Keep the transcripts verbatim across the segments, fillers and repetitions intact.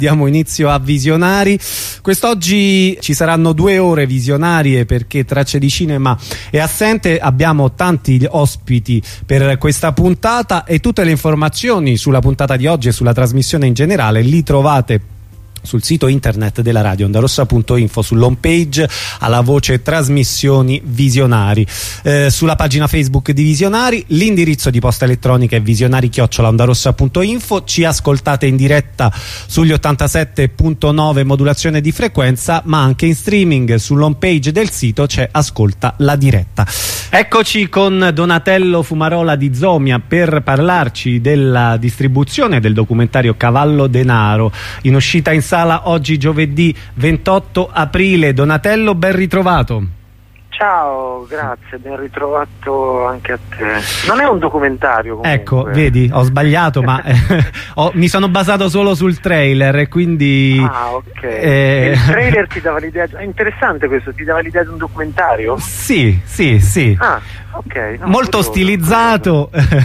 Diamo inizio a Visionari. Quest'oggi ci saranno due ore visionarie perché Tracce di Cinema è assente. Abbiamo tanti ospiti per questa puntata e tutte le informazioni sulla puntata di oggi e sulla trasmissione in generale li trovate sul sito internet della radio ondarossa punto info, sull'home page alla voce trasmissioni visionari, eh, sulla pagina Facebook di Visionari. L'indirizzo di posta elettronica è visionari chiocciola ondarossa punto info. Ci ascoltate in diretta sugli ottantasette punto nove modulazione di frequenza, ma anche in streaming sull'home page del sito c'è Ascolta la diretta. Eccoci con Donatello Fumarola di Zomia per parlarci della distribuzione del documentario Cavallo Denaro, in uscita in sala oggi giovedì ventotto aprile. Donatello, ben ritrovato. Ciao, grazie, ben ritrovato anche a te. Non è un documentario comunque. Ecco, vedi, ho sbagliato, ma eh, ho, mi sono basato solo sul trailer e quindi... Ah, ok. Eh... Il trailer ti dava l'idea... È interessante questo, ti dava l'idea di un documentario? Sì, sì, sì. Ah, ok. No, molto curioso, stilizzato.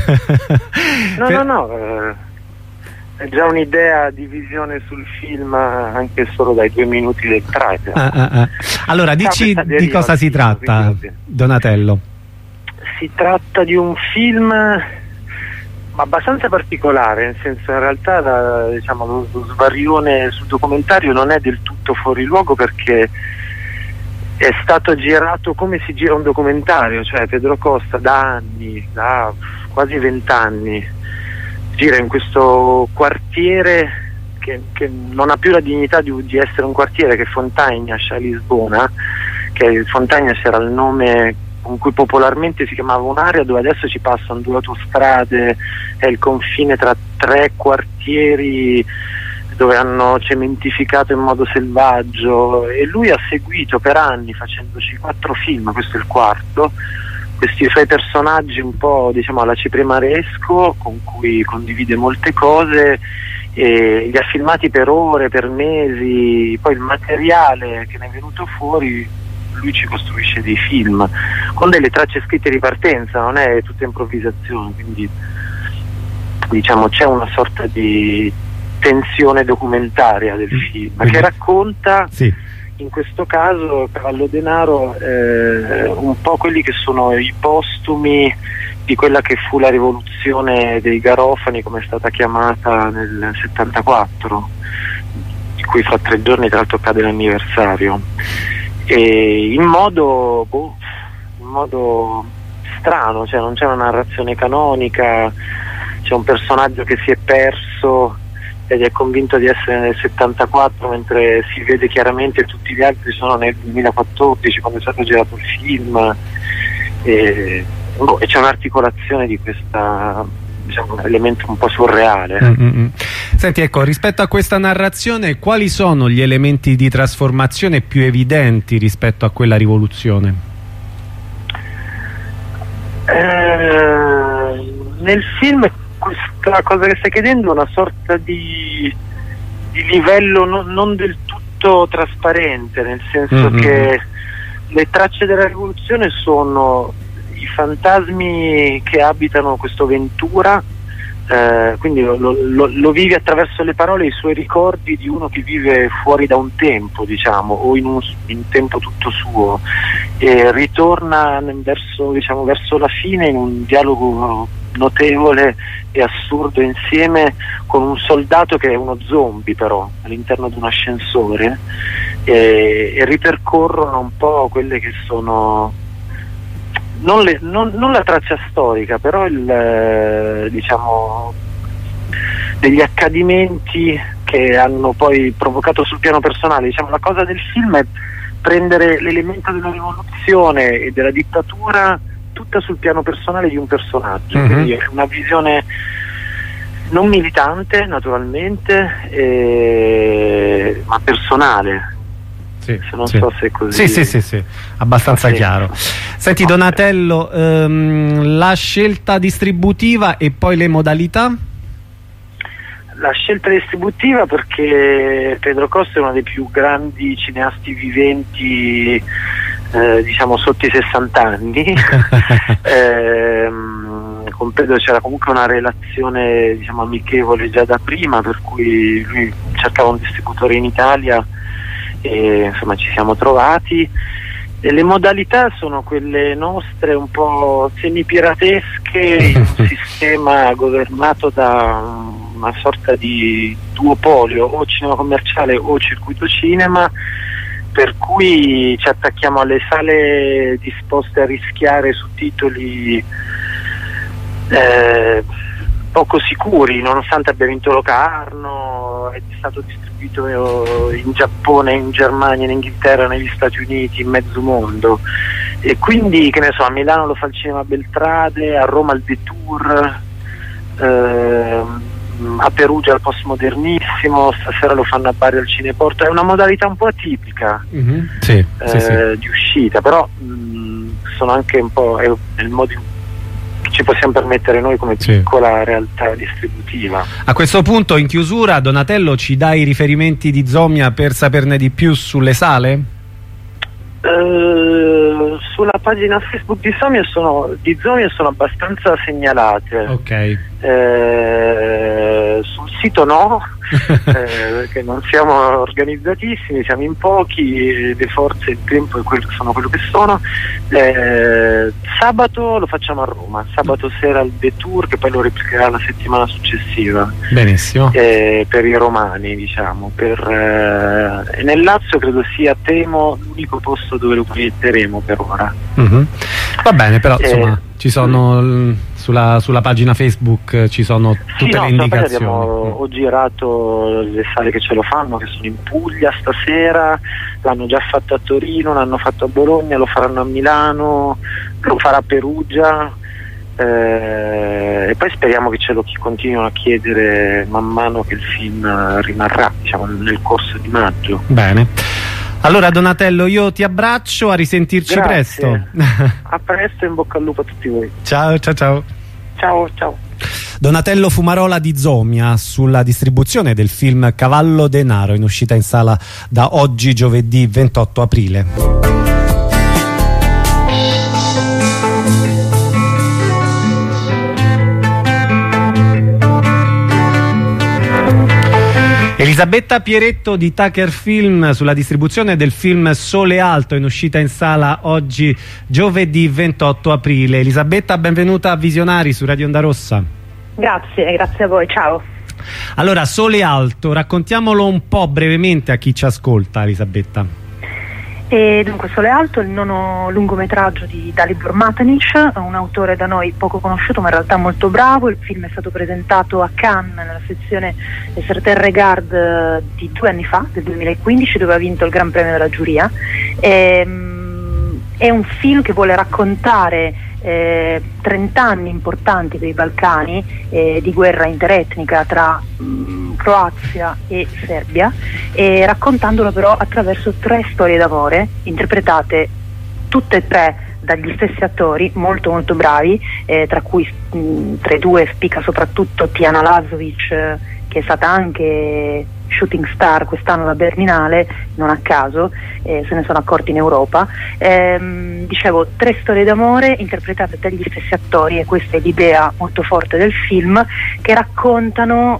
No, no, no. Eh... È già un'idea di visione sul film anche solo dai due minuti del trailer. Ah, ah, ah. Allora, dici ah, di cosa si tratta, Donatello? Si tratta di un film abbastanza particolare, nel senso, in realtà la, diciamo, lo, lo svarione sul documentario non è del tutto fuori luogo, perché è stato girato come si gira un documentario, cioè Pedro Costa da anni, da quasi vent'anni, gira in questo quartiere che, che non ha più la dignità di, di essere un quartiere, che è Fontagnas a Lisbona, che Fontagnas era il nome con cui popolarmente si chiamava un'area dove adesso ci passano due autostrade, è il confine tra tre quartieri dove hanno cementificato in modo selvaggio, e lui ha seguito per anni, facendoci quattro film, questo è il quarto, questi suoi personaggi un po', diciamo, alla Ciprimaresco, con cui condivide molte cose, e li ha filmati per ore, per mesi. Poi il materiale che ne è venuto fuori, lui ci costruisce dei film con delle tracce scritte di partenza, non è tutta improvvisazione, quindi diciamo c'è una sorta di tensione documentaria del film che racconta, sì, in questo caso Cavallo Denaro, eh, un po' quelli che sono i postumi di quella che fu la rivoluzione dei Garofani, come è stata chiamata nel settantaquattro, di cui fra tre giorni tra l'altro cade l'anniversario, e in modo, boh, in modo strano, cioè non c'è una narrazione canonica, c'è un personaggio che si è perso ed è convinto di essere nel settantaquattro, mentre si vede chiaramente tutti gli altri sono nel duemilaquattordici, quando è stato girato il film, e, boh, e c'è un'articolazione di questo, diciamo, elemento un po' surreale. Mm-hmm. Senti, ecco, rispetto a questa narrazione, quali sono gli elementi di trasformazione più evidenti rispetto a quella rivoluzione? Eh, nel film questa cosa che stai chiedendo è una sorta di, di livello non, non del tutto trasparente, nel senso mm-hmm. che le tracce della rivoluzione sono i fantasmi che abitano questo Ventura, eh, quindi lo, lo, lo vivi attraverso le parole, i suoi ricordi di uno che vive fuori da un tempo, diciamo, o in un, in un tempo tutto suo, e ritorna verso, diciamo, verso la fine in un dialogo notevole e assurdo insieme con un soldato che è uno zombie, però all'interno di un ascensore, e, e ripercorrono un po' quelle che sono non, le, non, non la traccia storica, però il, eh, diciamo, degli accadimenti che hanno poi provocato sul piano personale. Diciamo, la cosa del film è prendere l'elemento della rivoluzione e della dittatura tutta sul piano personale di un personaggio, mm-hmm. quindi è una visione non militante naturalmente, eh, ma personale. Sì, se non sì. so se è così. Sì, sì, sì, sì. Abbastanza okay. chiaro. Senti, okay. Donatello, ehm, la scelta distributiva e poi le modalità? La scelta distributiva perché Pedro Costa è uno dei più grandi cineasti viventi, eh, diciamo sotto i sessanta anni, eh, con Pedro c'era comunque una relazione, diciamo, amichevole già da prima, per cui lui cercava un distributore in Italia e insomma ci siamo trovati. E le modalità sono quelle nostre, un po' semipiratesche, in un sistema governato da una sorta di duopolio, o cinema commerciale o circuito cinema, per cui ci attacchiamo alle sale disposte a rischiare su titoli eh, poco sicuri, nonostante abbia vinto Locarno, è stato distribuito in Giappone, in Germania, in Inghilterra, negli Stati Uniti, in mezzo mondo. E quindi, che ne so, a Milano lo fa il Cinema Beltrade, a Roma il Detour, eh, a Perugia al Postmodernissimo, stasera lo fanno a Bari al Cineporto. È una modalità un po' atipica, mm-hmm. sì, eh, sì, sì. di uscita, però mh, sono anche un po' è, è il modo in cui ci possiamo permettere noi come sì. piccola realtà distributiva. A questo punto, in chiusura, Donatello, ci dai i riferimenti di Zomia per saperne di più sulle sale? Uh, sulla pagina Facebook di Zomia sono, di Zomia sono abbastanza segnalate. Ok. Eh, sul sito no, eh, perché non siamo organizzatissimi, siamo in pochi, le forze, il tempo sono quello che sono. Eh, sabato lo facciamo a Roma, sabato sera il Detour, che poi lo replicherà la settimana successiva. Benissimo. Eh, per i romani, diciamo. Per, eh, nel Lazio credo sia, temo, l'unico posto dove lo proietteremo per ora. Mm-hmm. Va bene, però eh, insomma ci sono mm. sulla, sulla pagina Facebook ci sono tutte sì, no, le indicazioni. Abbiamo, ho girato le sale che ce lo fanno, che sono in Puglia stasera, l'hanno già fatto a Torino, l'hanno fatto a Bologna, lo faranno a Milano, lo farà a Perugia, eh, e poi speriamo che ce lo continuino a chiedere man mano che il film rimarrà, diciamo, nel corso di maggio. Bene. Allora Donatello, io ti abbraccio, a risentirci Grazie. presto. A presto e in bocca al lupo a tutti voi. Ciao, ciao, ciao. Ciao, ciao. Donatello Fumarola di Zomia sulla distribuzione del film Cavallo Denaro, in uscita in sala da oggi, giovedì ventotto aprile. Elisabetta Pieretto di Tucker Film sulla distribuzione del film Sole Alto, in uscita in sala oggi giovedì ventotto aprile. Elisabetta, benvenuta a Visionari su Radio Onda Rossa. Grazie, grazie a voi, ciao. Allora, Sole Alto, raccontiamolo un po' brevemente a chi ci ascolta, Elisabetta. E dunque, Sole Alto è il nono lungometraggio di Dalibor Matanic, un autore da noi poco conosciuto ma in realtà molto bravo. Il film è stato presentato a Cannes nella sezione Certain Regard di due anni fa, del duemilaquindici, dove ha vinto il Gran Premio della giuria. E, è un film che vuole raccontare eh, trent'anni importanti per i Balcani, eh, di guerra interetnica tra mh, Croazia e Serbia, e raccontandolo però attraverso tre storie d'amore interpretate tutte e tre dagli stessi attori molto molto bravi, eh, tra cui mh, tra i due spicca soprattutto Tiana Lazovic, eh, che è stata anche shooting star quest'anno alla Berlinale, non a caso, eh, se ne sono accorti in Europa. Ehm, dicevo, tre storie d'amore interpretate dagli stessi attori, e questa è l'idea molto forte del film, che raccontano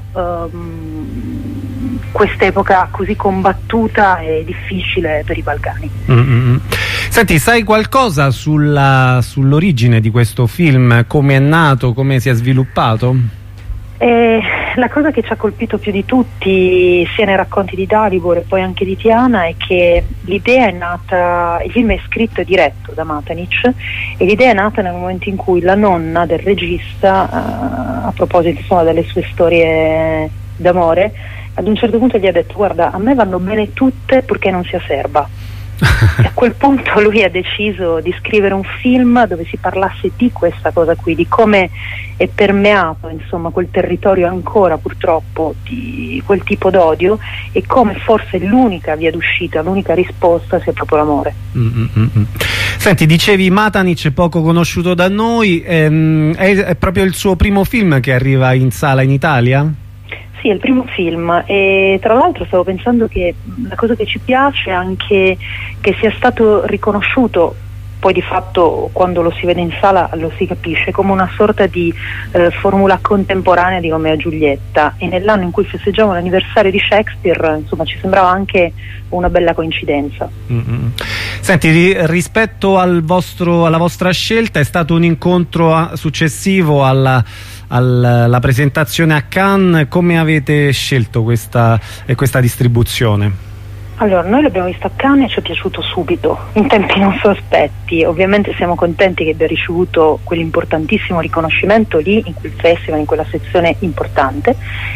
ehm, quest'epoca così combattuta e difficile per i Balcani. Mm-hmm. Senti, sai qualcosa sulla, sull'origine di questo film? Come è nato, come si è sviluppato? Eh, la cosa che ci ha colpito più di tutti, sia nei racconti di Dalibor e poi anche di Tiana, è che l'idea è nata, il film è scritto e diretto da Matanic, e l'idea è nata nel momento in cui la nonna del regista, uh, a proposito insomma delle sue storie d'amore, ad un certo punto gli ha detto: guarda, a me vanno bene tutte purché non sia serba. E a quel punto lui ha deciso di scrivere un film dove si parlasse di questa cosa qui, di come è permeato insomma quel territorio ancora purtroppo di quel tipo d'odio, e come forse l'unica via d'uscita, l'unica risposta sia proprio l'amore. Mm-hmm. Senti, dicevi Matanic è poco conosciuto da noi, ehm, è, è proprio il suo primo film che arriva in sala in Italia? Sì, è il primo film, e tra l'altro stavo pensando che la cosa che ci piace è anche che sia stato riconosciuto poi di fatto quando lo si vede in sala lo si capisce come una sorta di eh, formula contemporanea di Romeo e Giulietta, e nell'anno in cui festeggiamo l'anniversario di Shakespeare, insomma, ci sembrava anche una bella coincidenza. Mm-hmm. Senti, ri rispetto al vostro, alla vostra scelta, è stato un incontro a, successivo alla, alla presentazione a Cannes. Come avete scelto questa, eh, questa distribuzione? Allora, noi l'abbiamo visto a Cannes e ci è piaciuto subito, in tempi non sospetti. Ovviamente siamo contenti che abbia ricevuto quell'importantissimo riconoscimento lì, in quel festival, in quella sezione importante,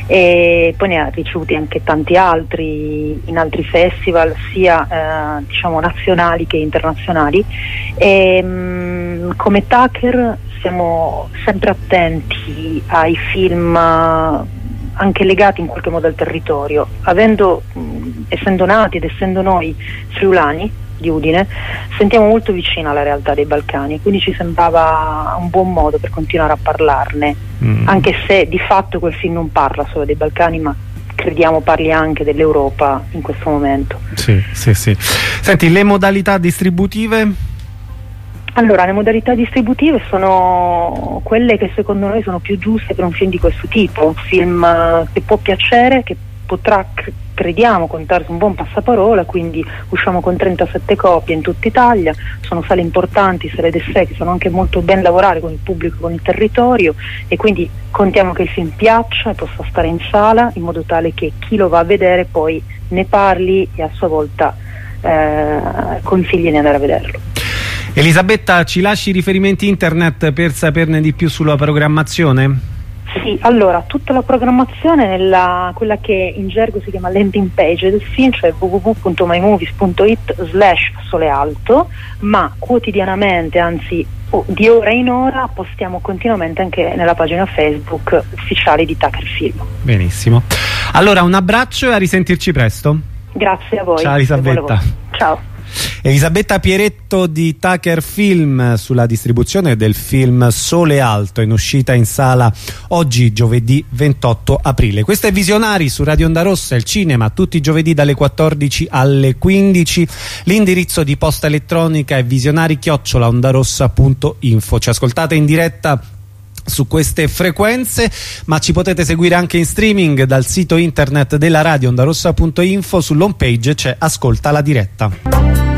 e poi ne ha ricevuti anche tanti altri in altri festival, sia eh, diciamo nazionali che internazionali. E, mh, come Tucker siamo sempre attenti ai film uh, anche legati in qualche modo al territorio, avendo, mh, essendo nati ed essendo noi friulani di Udine, sentiamo molto vicina alla realtà dei Balcani, quindi ci sembrava un buon modo per continuare a parlarne, mm. anche se di fatto quel film non parla solo dei Balcani, ma crediamo parli anche dell'Europa in questo momento. Sì, sì, sì. Senti, le modalità distributive? Allora, le modalità distributive sono quelle che secondo noi sono più giuste per un film di questo tipo, un film uh, che può piacere, che potrà, cr crediamo, contare su un buon passaparola, quindi usciamo con trentasette copie in tutta Italia, sono sale importanti, sale d'essè che sanno anche molto ben lavorare con il pubblico, con il territorio, e quindi contiamo che il film piaccia e possa stare in sala in modo tale che chi lo va a vedere poi ne parli e a sua volta eh, consigli di andare a vederlo. Elisabetta, ci lasci riferimenti internet per saperne di più sulla programmazione? Sì, allora, tutta la programmazione nella quella che in gergo si chiama landing page del film, cioè w w w punto my movies punto it slash solealto, ma quotidianamente, anzi oh, di ora in ora, postiamo continuamente anche nella pagina Facebook ufficiale di Tucker Film. Benissimo. Allora, un abbraccio e a risentirci presto. Grazie a voi. Ciao Elisabetta. Ciao. Elisabetta Pieretto di Tucker Film sulla distribuzione del film Sole Alto, in uscita in sala oggi giovedì ventotto aprile. Questo è Visionari su Radio Onda Rossa, il cinema tutti i giovedì dalle quattordici alle quindici. L'indirizzo di posta elettronica è visionari chiocciola ondarossa punto info. Ci ascoltate in diretta su queste frequenze, ma ci potete seguire anche in streaming dal sito internet della radio ondarossa punto info. Sull'home page c'è Ascolta la diretta.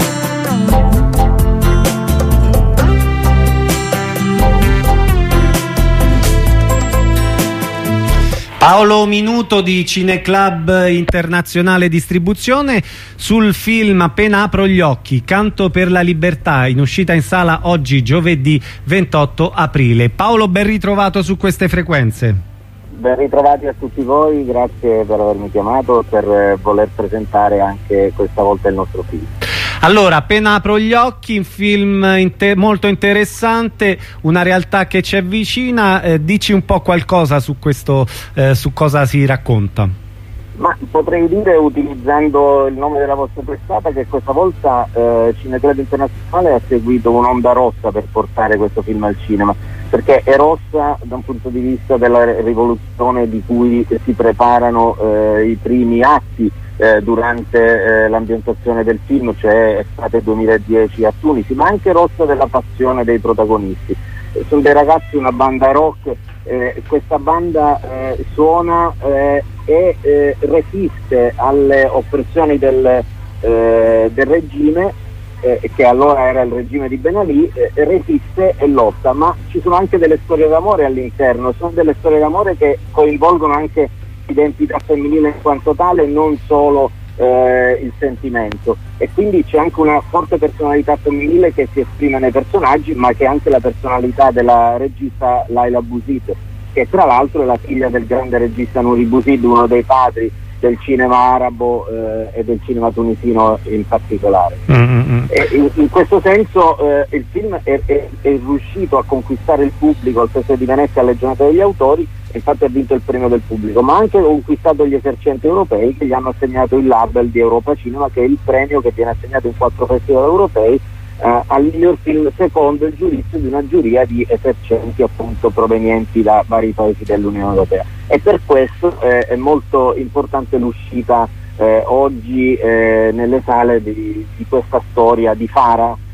Paolo Minuto di Cineclub Internazionale Distribuzione sul film Appena apro gli occhi, Canto per la libertà, in uscita in sala oggi giovedì ventotto aprile. Paolo, ben ritrovato su queste frequenze. Ben ritrovati a tutti voi, grazie per avermi chiamato, per voler presentare anche questa volta il nostro film. Allora, Appena apro gli occhi, un film inter molto interessante, una realtà che ci avvicina, eh, dici un po' qualcosa su questo, eh, su cosa si racconta. Ma potrei dire, utilizzando il nome della vostra testata, che questa volta eh, Cineclub Internazionale ha seguito un'onda rossa per portare questo film al cinema, perché è rossa da un punto di vista della rivoluzione di cui si preparano eh, i primi atti eh, durante eh, l'ambientazione del film, cioè estate duemiladieci a Tunisi, ma anche rossa della passione dei protagonisti. Eh, sono dei ragazzi, una banda rock, eh, questa banda eh, suona eh, e eh, resiste alle oppressioni del, eh, del regime, eh, che allora era il regime di Ben Ali, eh, resiste e lotta, ma ci sono anche delle storie d'amore all'interno, sono delle storie d'amore che coinvolgono anche l'identità femminile in quanto tale, non solo eh, il sentimento, e quindi c'è anche una forte personalità femminile che si esprime nei personaggi, ma che è anche la personalità della regista Laila Bouzid, che tra l'altro è la figlia del grande regista Nouri Bouzid, uno dei padri del cinema arabo eh, e del cinema tunisino in particolare. Mm-hmm. E in, in questo senso eh, il film è, è, è riuscito a conquistare il pubblico al Festival di Venezia alle giornate degli autori, e infatti ha vinto il premio del pubblico, ma ha anche conquistato gli esercenti europei, che gli hanno assegnato il label di Europa Cinema, che è il premio che viene assegnato in quattro festival europei Uh, al miglior film secondo il giudizio di una giuria di esercenti appunto provenienti da vari paesi dell'Unione Europea. E per questo eh, è molto importante l'uscita eh, oggi eh, nelle sale di, di questa storia di Farah,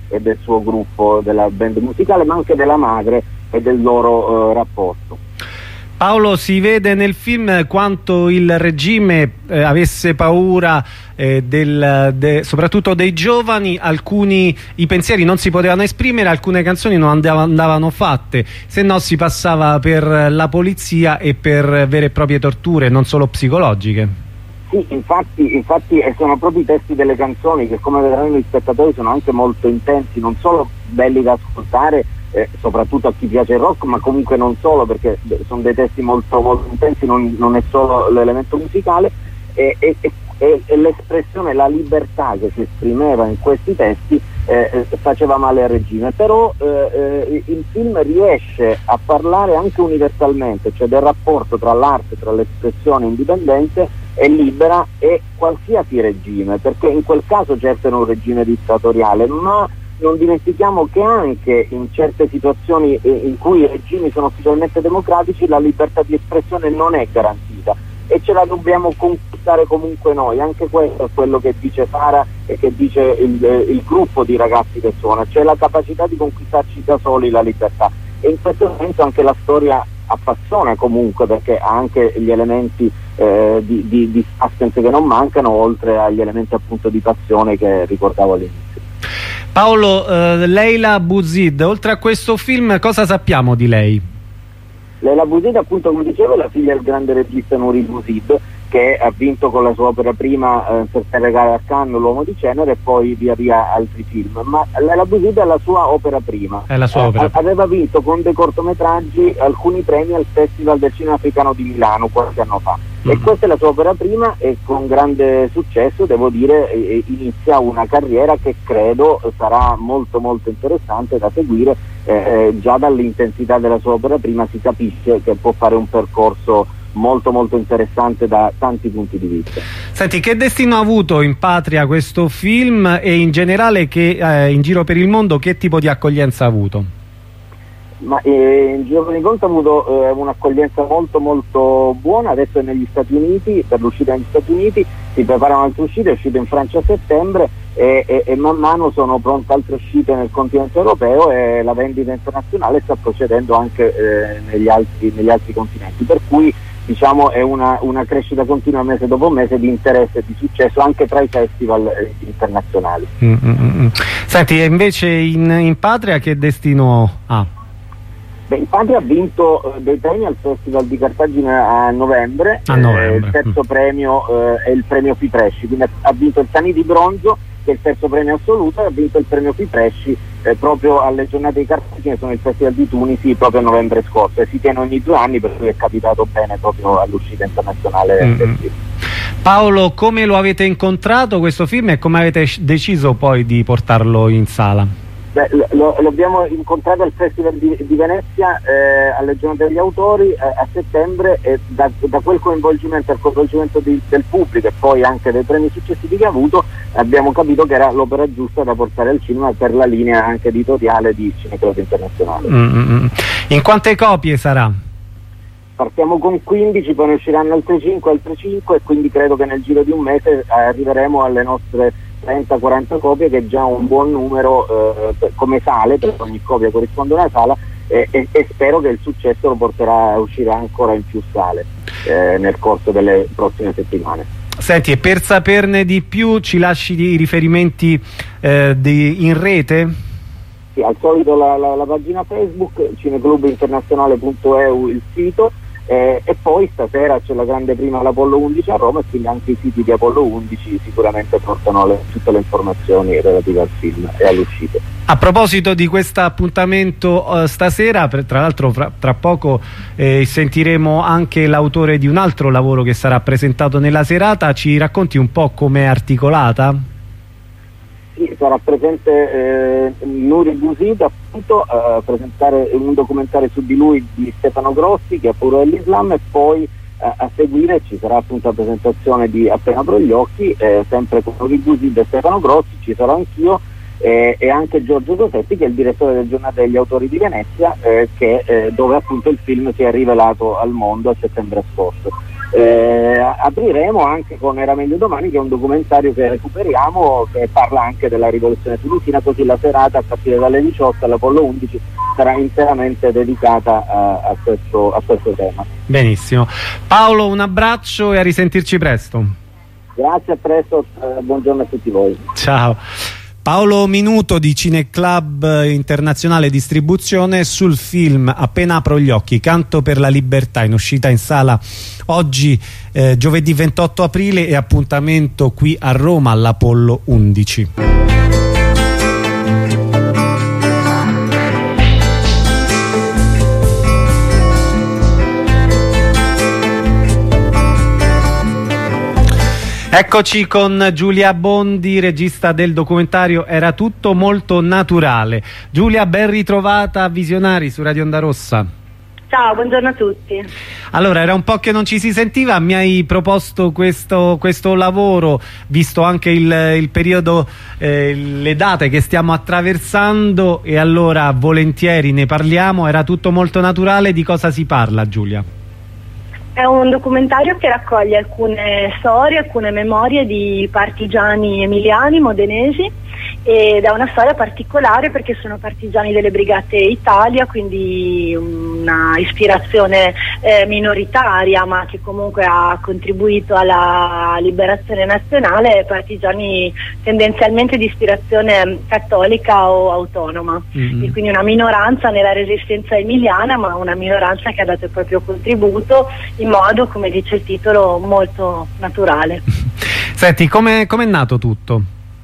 e del suo gruppo, della band musicale, ma anche della madre e del loro eh, rapporto. Paolo, si vede nel film quanto il regime eh, avesse paura eh, del, de, soprattutto dei giovani. Alcuni i pensieri non si potevano esprimere, alcune canzoni non andava, andavano fatte, se no si passava per la polizia e per vere e proprie torture, non solo psicologiche. Sì, infatti, infatti sono proprio i testi delle canzoni che, come vedranno gli spettatori, sono anche molto intensi, non solo belli da ascoltare, Eh, soprattutto a chi piace il rock, ma comunque non solo, perché sono dei testi molto, molto intensi, non, non è solo l'elemento musicale, e, e, e, e l'espressione, la libertà che si esprimeva in questi testi eh, faceva male al regime. Però eh, il film riesce a parlare anche universalmente, cioè del rapporto tra l'arte, tra l'espressione indipendente e libera e qualsiasi regime, perché in quel caso certo era un regime dittatoriale, ma non dimentichiamo che anche in certe situazioni in cui i regimi sono ufficialmente democratici la libertà di espressione non è garantita e ce la dobbiamo conquistare comunque noi. Anche questo è quello che dice Sara e che dice il, il gruppo di ragazzi che suona, cioè la capacità di conquistarci da soli la libertà, e in questo senso anche la storia appassiona comunque, perché ha anche gli elementi eh, di, di, di suspense che non mancano, oltre agli elementi appunto di passione che ricordavo all'inizio. Paolo, eh, Leila Bouzid, oltre a questo film cosa sappiamo di lei? Leila Bouzid, appunto, come dicevo, è la figlia del grande regista Nouri Bouzid, che ha vinto con la sua opera prima eh, per regare a Cannes L'uomo di cenere e poi via via altri film, ma Leila Bouzid è la sua opera prima. È la sua opera. Eh, aveva vinto con dei cortometraggi alcuni premi al Festival del Cinema Africano di Milano qualche anno fa. Mm. E questa è la sua opera prima e con grande successo, devo dire, eh, inizia una carriera che credo sarà molto molto interessante da seguire. Eh, già dall'intensità della sua opera prima si capisce che può fare un percorso molto molto interessante da tanti punti di vista. Senti, che destino ha avuto in patria questo film e in generale che, eh, in giro per il mondo che tipo di accoglienza ha avuto? Ma eh, in giro per il mondo ha avuto eh, un'accoglienza molto molto buona. Adesso è negli Stati Uniti, per l'uscita negli Stati Uniti, si preparano altre uscite, è uscita in Francia a settembre e, e, e man mano sono pronte altre uscite nel continente europeo e la vendita internazionale sta procedendo anche eh, negli, altri, negli altri continenti, per cui diciamo è una, una crescita continua mese dopo mese di interesse e di successo anche tra i festival eh, internazionali. Mm, mm, mm. Senti, e invece in, in patria che destino ha? Beh, il Patria ha vinto eh, dei premi al Festival di Cartagine a novembre, a novembre. Eh, il terzo mm. premio eh, è il premio Fipresci, quindi ha vinto il Cani di Bronzo, che è il terzo premio assoluto, e ha vinto il premio Fipresci eh, proprio alle giornate di Cartagine, sono il Festival di Tunisi proprio a novembre scorso, e si tiene ogni due anni, per cui è capitato bene proprio all'uscita internazionale mm. del film. Paolo, come lo avete incontrato questo film e come avete deciso poi di portarlo in sala? Beh, lo, lo abbiamo incontrato al Festival di, di Venezia eh, alle giornate degli autori eh, a settembre, e da, da quel coinvolgimento al coinvolgimento di, del pubblico e poi anche dei premi successivi che ha avuto, abbiamo capito che era l'opera giusta da portare al cinema per la linea anche editoriale di Cineclub Internazionale. Mm-hmm. In quante copie sarà? Partiamo con quindici, poi ne usciranno altre cinque, altre cinque, e quindi credo che nel giro di un mese arriveremo alle nostre trenta quaranta copie, che è già un buon numero eh, come sale, per ogni copia corrisponde a una sala, eh, e, e spero che il successo lo porterà a uscire ancora in più sale eh, nel corso delle prossime settimane. Senti, e per saperne di più ci lasci i riferimenti eh, di, in rete? Sì, al solito la, la, la pagina Facebook, cineclub internazionale punto e u il sito, Eh, e poi stasera c'è la grande prima all'Apollo undici a Roma, e quindi anche i siti di Apollo undici sicuramente portano le, tutte le informazioni relative al film e all'uscita. A proposito di questo appuntamento uh, stasera, per, tra l'altro tra poco eh, sentiremo anche l'autore di un altro lavoro che sarà presentato nella serata. Ci racconti un po' com'è articolata? Sì, sarà presente eh, Nouri Bouzid, appunto, a presentare un documentario su di lui di Stefano Grossi, che è Puro dell'Islam, e poi eh, a seguire ci sarà appunto la presentazione di Appena apro gli occhi, eh, sempre con Nouri Bouzid e Stefano Grossi, ci sarò anch'io eh, e anche Giorgio Cosetti, che è il direttore del Giornata degli Autori di Venezia, eh, che, eh, dove appunto il film si è rivelato al mondo a settembre scorso. Eh, apriremo anche con Era meglio domani, che è un documentario che recuperiamo, che parla anche della rivoluzione tunisina, così la serata a partire dalle diciotto all'Apollo undici sarà interamente dedicata a, a, questo, a questo tema. Benissimo. Paolo, un abbraccio e a risentirci presto. Grazie, a presto, eh, buongiorno a tutti voi. Ciao. Paolo Minuto di Cineclub Internazionale Distribuzione sul film Appena apro gli occhi, Canto per la libertà, in uscita in sala oggi eh, giovedì ventotto aprile, e appuntamento qui a Roma all'Apollo undici. Eccoci con Giulia Bondi, regista del documentario Era tutto molto naturale. Giulia, ben ritrovata a Visionari su Radio Onda Rossa. Ciao, buongiorno a tutti. Allora, era un po' che non ci si sentiva, mi hai proposto questo, questo lavoro, visto anche il, il periodo, eh, le date che stiamo attraversando, e allora volentieri ne parliamo. Era tutto molto naturale. Di cosa si parla, Giulia? È un documentario che raccoglie alcune storie, alcune memorie di partigiani emiliani, modenesi, ed è una storia particolare perché sono partigiani delle Brigate Italia, quindi una ispirazione eh, minoritaria, ma che comunque ha contribuito alla liberazione nazionale, partigiani tendenzialmente di ispirazione cattolica o autonoma, mm-hmm. e quindi una minoranza nella resistenza emiliana, ma una minoranza che ha dato il proprio contributo in modo, come dice il titolo, molto naturale. Senti, come è nato tutto?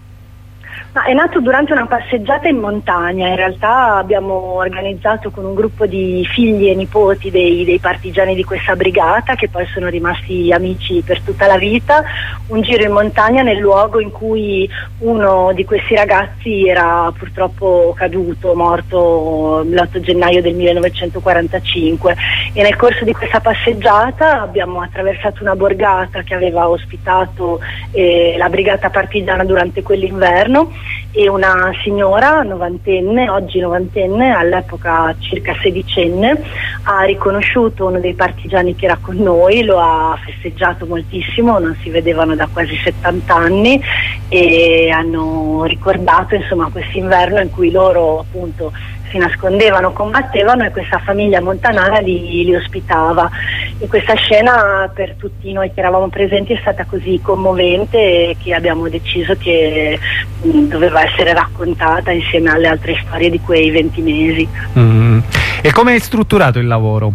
Ma è nato durante una passeggiata in montagna. In realtà abbiamo organizzato con un gruppo di figli e nipoti dei, dei partigiani di questa brigata, che poi sono rimasti amici per tutta la vita, un giro in montagna nel luogo in cui uno di questi ragazzi era purtroppo caduto, morto l'otto gennaio del millenovecentoquarantacinque, e nel corso di questa passeggiata abbiamo attraversato una borgata che aveva ospitato eh, la brigata partigiana durante quell'inverno, e una signora novantenne, oggi novantenne, all'epoca circa sedicenne, ha riconosciuto uno dei partigiani che era con noi, lo ha festeggiato moltissimo, non si vedevano da quasi settanta anni, e hanno ricordato insomma quest'inverno in cui loro appunto si nascondevano, combattevano, e questa famiglia montanara li, li ospitava. E questa scena per tutti noi che eravamo presenti è stata così commovente che abbiamo deciso che mh, doveva essere raccontata insieme alle altre storie di quei venti mesi. Mm. E come è strutturato il lavoro?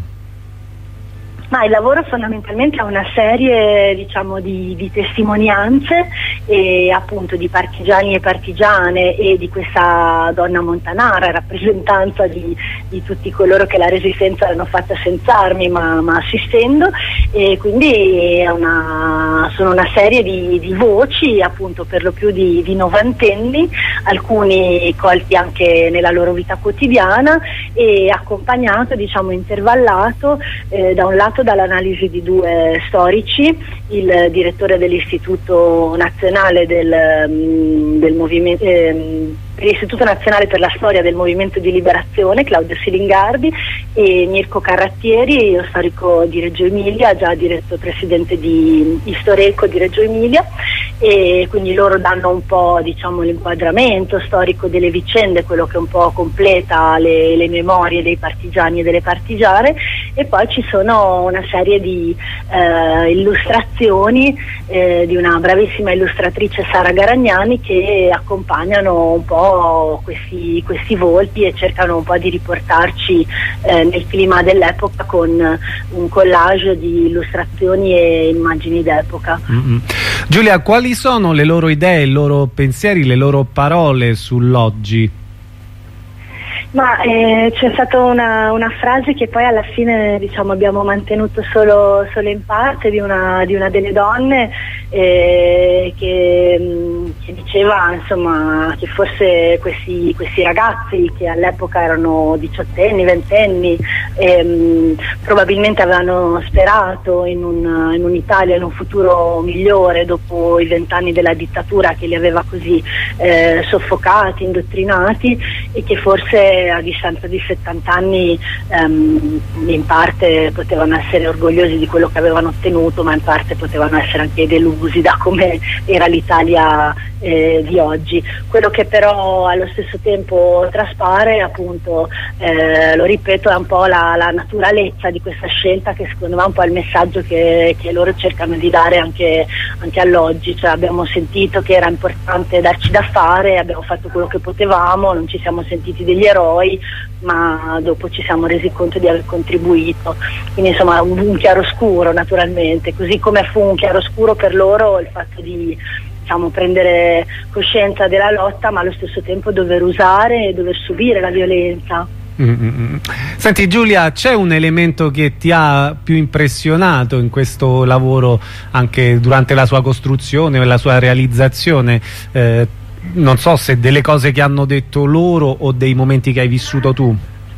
Ma il lavoro fondamentalmente è una serie, diciamo, di, di testimonianze, e appunto di partigiani e partigiane, e di questa donna montanara, rappresentanza di, di tutti coloro che la resistenza l'hanno fatta senza armi ma, ma assistendo, e quindi è una, sono una serie di, di voci, appunto per lo più di, di novantenni, alcuni colti anche nella loro vita quotidiana, e accompagnato, diciamo intervallato, eh, da un lato dall'analisi di due storici, il direttore dell'Istituto Nazionale del, del Movimento eh, l'Istituto Nazionale per la Storia del Movimento di Liberazione, Claudio Silingardi, e Mirko Carrattieri, io storico di Reggio Emilia, già diretto presidente di Istoreco di Reggio Emilia, e quindi loro danno un po', diciamo, l'inquadramento storico delle vicende, quello che un po' completa le, le memorie dei partigiani e delle partigiane, e poi ci sono una serie di eh, illustrazioni eh, di una bravissima illustratrice, Sara Garagnani, che accompagnano un po' questi, questi volti e cercano un po' di riportarci eh, nel clima dell'epoca con un collage di illustrazioni e immagini d'epoca. Mm-hmm. Giulia, quali sono le loro idee, i loro pensieri, le loro parole sull'oggi? Ma eh, c'è stata una, una frase che poi alla fine, diciamo, abbiamo mantenuto solo, solo in parte, di una, di una delle donne, eh, che, che diceva insomma che forse questi, questi ragazzi che all'epoca erano diciottenni, ventenni, ehm, probabilmente avevano sperato in, un, in un'Italia, in un futuro migliore dopo i vent'anni della dittatura che li aveva così eh, soffocati, indottrinati, e che forse a distanza di settanta anni ehm, in parte potevano essere orgogliosi di quello che avevano ottenuto, ma in parte potevano essere anche delusi da come era l'Italia eh, di oggi. Quello che però allo stesso tempo traspare, appunto, eh, lo ripeto, è un po' la, la naturalezza di questa scelta, che secondo me è un po' il messaggio che, che loro cercano di dare anche, anche all'oggi. Cioè, abbiamo sentito che era importante darci da fare, abbiamo fatto quello che potevamo, non ci siamo sentiti degli eroi, ma dopo ci siamo resi conto di aver contribuito. Quindi insomma un, un chiaroscuro, naturalmente, così come fu un chiaroscuro per loro il fatto di, diciamo, prendere coscienza della lotta, ma allo stesso tempo dover usare e dover subire la violenza. Mm-hmm. Senti Giulia, c'è un elemento che ti ha più impressionato in questo lavoro, anche durante la sua costruzione e la sua realizzazione? Eh, non so se delle cose che hanno detto loro o dei momenti che hai vissuto tu.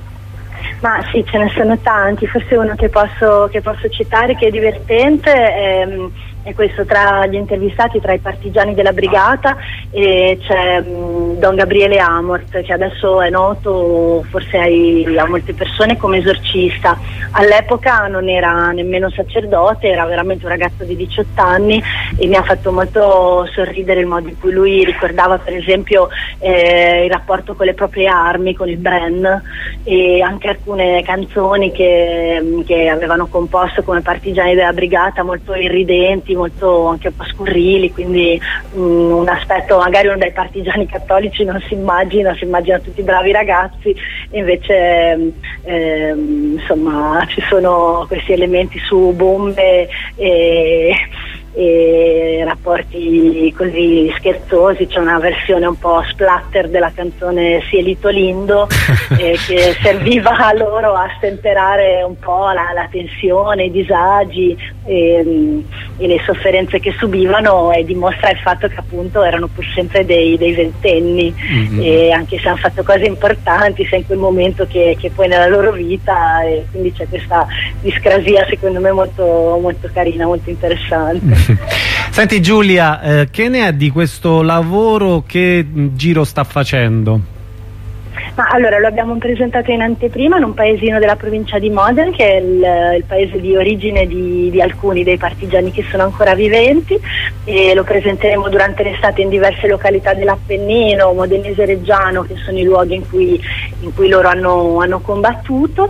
Ma sì, ce ne sono tanti, forse uno che posso, che posso citare, che è divertente, è, è questo: tra gli intervistati, tra i partigiani della brigata, e c'è um, Don Gabriele Amort, che adesso è noto forse ai, a molte persone come esorcista. All'epoca non era nemmeno sacerdote, era veramente un ragazzo di diciotto anni, e mi ha fatto molto sorridere il modo in cui lui ricordava per esempio eh, il rapporto con le proprie armi, con il Bren, e anche alcune canzoni che, che avevano composto come partigiani della brigata, molto irridenti, molto anche un po' scurrili, quindi um, un aspetto magari uno dai partigiani cattolici non si immagina, si immagina tutti bravi ragazzi, e invece ehm, insomma ci sono questi elementi su bombe e e rapporti così scherzosi. C'è una versione un po' splatter della canzone Cielito Lindo eh, che serviva a loro a stemperare un po' la, la tensione, i disagi e, e le sofferenze che subivano, e dimostra il fatto che appunto erano pur sempre dei, dei ventenni, mm-hmm. e anche se hanno fatto cose importanti sia in quel momento che, che poi nella loro vita, e quindi c'è questa discrasia secondo me molto, molto carina, molto interessante. Senti Giulia, eh, che ne è di questo lavoro? Che giro sta facendo? Ma allora lo abbiamo presentato in anteprima in un paesino della provincia di Modena, che è il, il paese di origine di, di alcuni dei partigiani che sono ancora viventi, e lo presenteremo durante l'estate in diverse località dell'Appennino, Modenese e Reggiano, che sono i luoghi in cui, in cui loro hanno, hanno combattuto,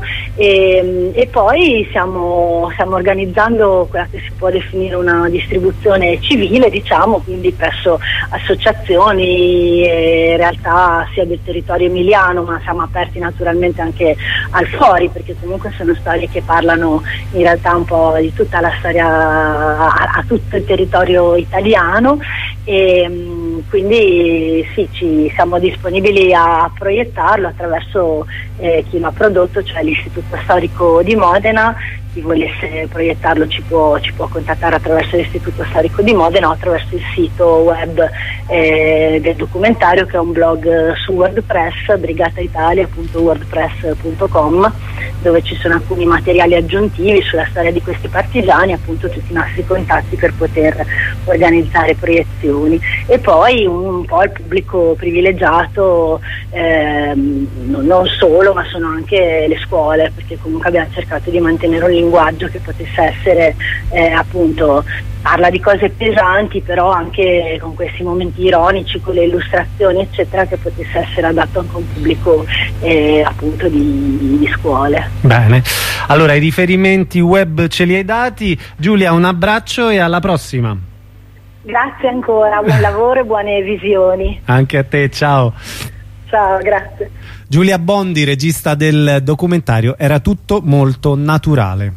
e, e poi stiamo, stiamo organizzando quella che si può definire una distribuzione civile, diciamo, quindi presso associazioni e realtà sia del territorio emiliano, ma siamo aperti naturalmente anche al fuori, perché comunque sono storie che parlano in realtà un po' di tutta la storia, a, a tutto il territorio italiano, e mh, quindi sì, ci siamo disponibili a proiettarlo attraverso eh, chi l'ha prodotto, cioè l'Istituto Storico di Modena. Chi volesse proiettarlo ci può, ci può contattare attraverso l'Istituto Storico di Modena o attraverso il sito web eh, del documentario, che è un blog su WordPress, brigataitalia punto wordpress punto com, dove ci sono alcuni materiali aggiuntivi sulla storia di questi partigiani, appunto tutti i nostri contatti per poter organizzare proiezioni. E poi un, un po' il pubblico privilegiato, ehm, non solo, ma sono anche le scuole, perché comunque abbiamo cercato di mantenere un linguaggio che potesse essere eh, appunto, parla di cose pesanti, però anche con questi momenti ironici, con le illustrazioni eccetera, che potesse essere adatto anche a un pubblico eh, appunto di, di scuole. Bene, allora i riferimenti web ce li hai dati. Giulia, un abbraccio e alla prossima. Grazie ancora, buon lavoro e buone visioni. Anche a te, ciao. Ciao, grazie. Giulia Bondi, regista del documentario Era tutto molto naturale.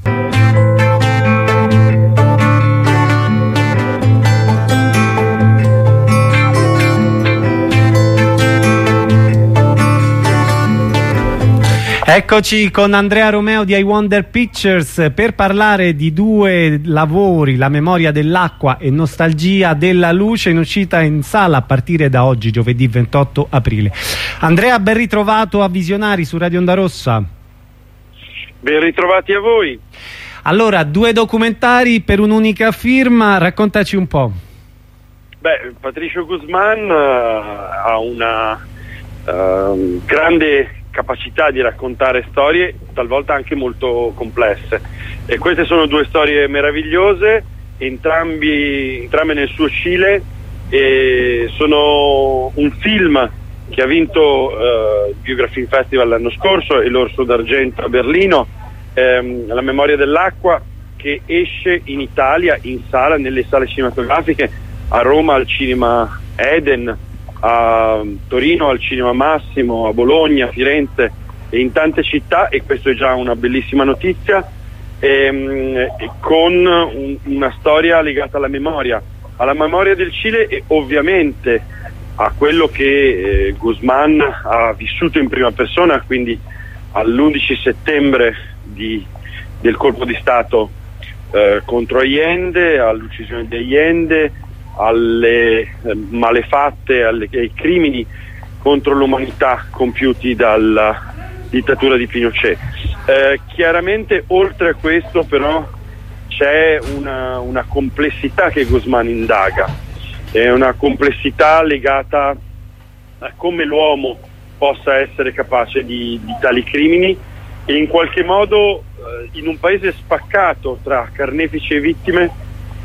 Eccoci con Andrea Romeo di I Wonder Pictures per parlare di due lavori, La memoria dell'acqua e Nostalgia della luce, in uscita in sala a partire da oggi, giovedì ventotto aprile. Andrea, ben ritrovato a Visionari su Radio Onda Rossa. Ben ritrovati a voi. Allora, due documentari per un'unica firma, raccontaci un po'. Beh, Patricio Guzmán uh, ha una uh, grande capacità di raccontare storie, talvolta anche molto complesse, e queste sono due storie meravigliose, entrambi, entrambe nel suo Cile, e sono un film che ha vinto uh, il Biography Festival l'anno scorso e l'Orso d'Argento a Berlino, ehm, La memoria dell'acqua, che esce in Italia in sala, nelle sale cinematografiche, a Roma al Cinema Eden, a Torino al Cinema Massimo, a Bologna, a Firenze e in tante città, e questo è già una bellissima notizia, ehm, e con un, una storia legata alla memoria, alla memoria del Cile e ovviamente a quello che eh, Guzmán ha vissuto in prima persona, quindi all'undici settembre di, del colpo di Stato eh, contro Allende, all'uccisione di Allende, alle eh, malefatte, alle, ai crimini contro l'umanità compiuti dalla dittatura di Pinochet. Eh, chiaramente oltre a questo però c'è una, una complessità che Guzmán indaga, è una complessità legata a come l'uomo possa essere capace di, di tali crimini, e in qualche modo eh, in un paese spaccato tra carnefici e vittime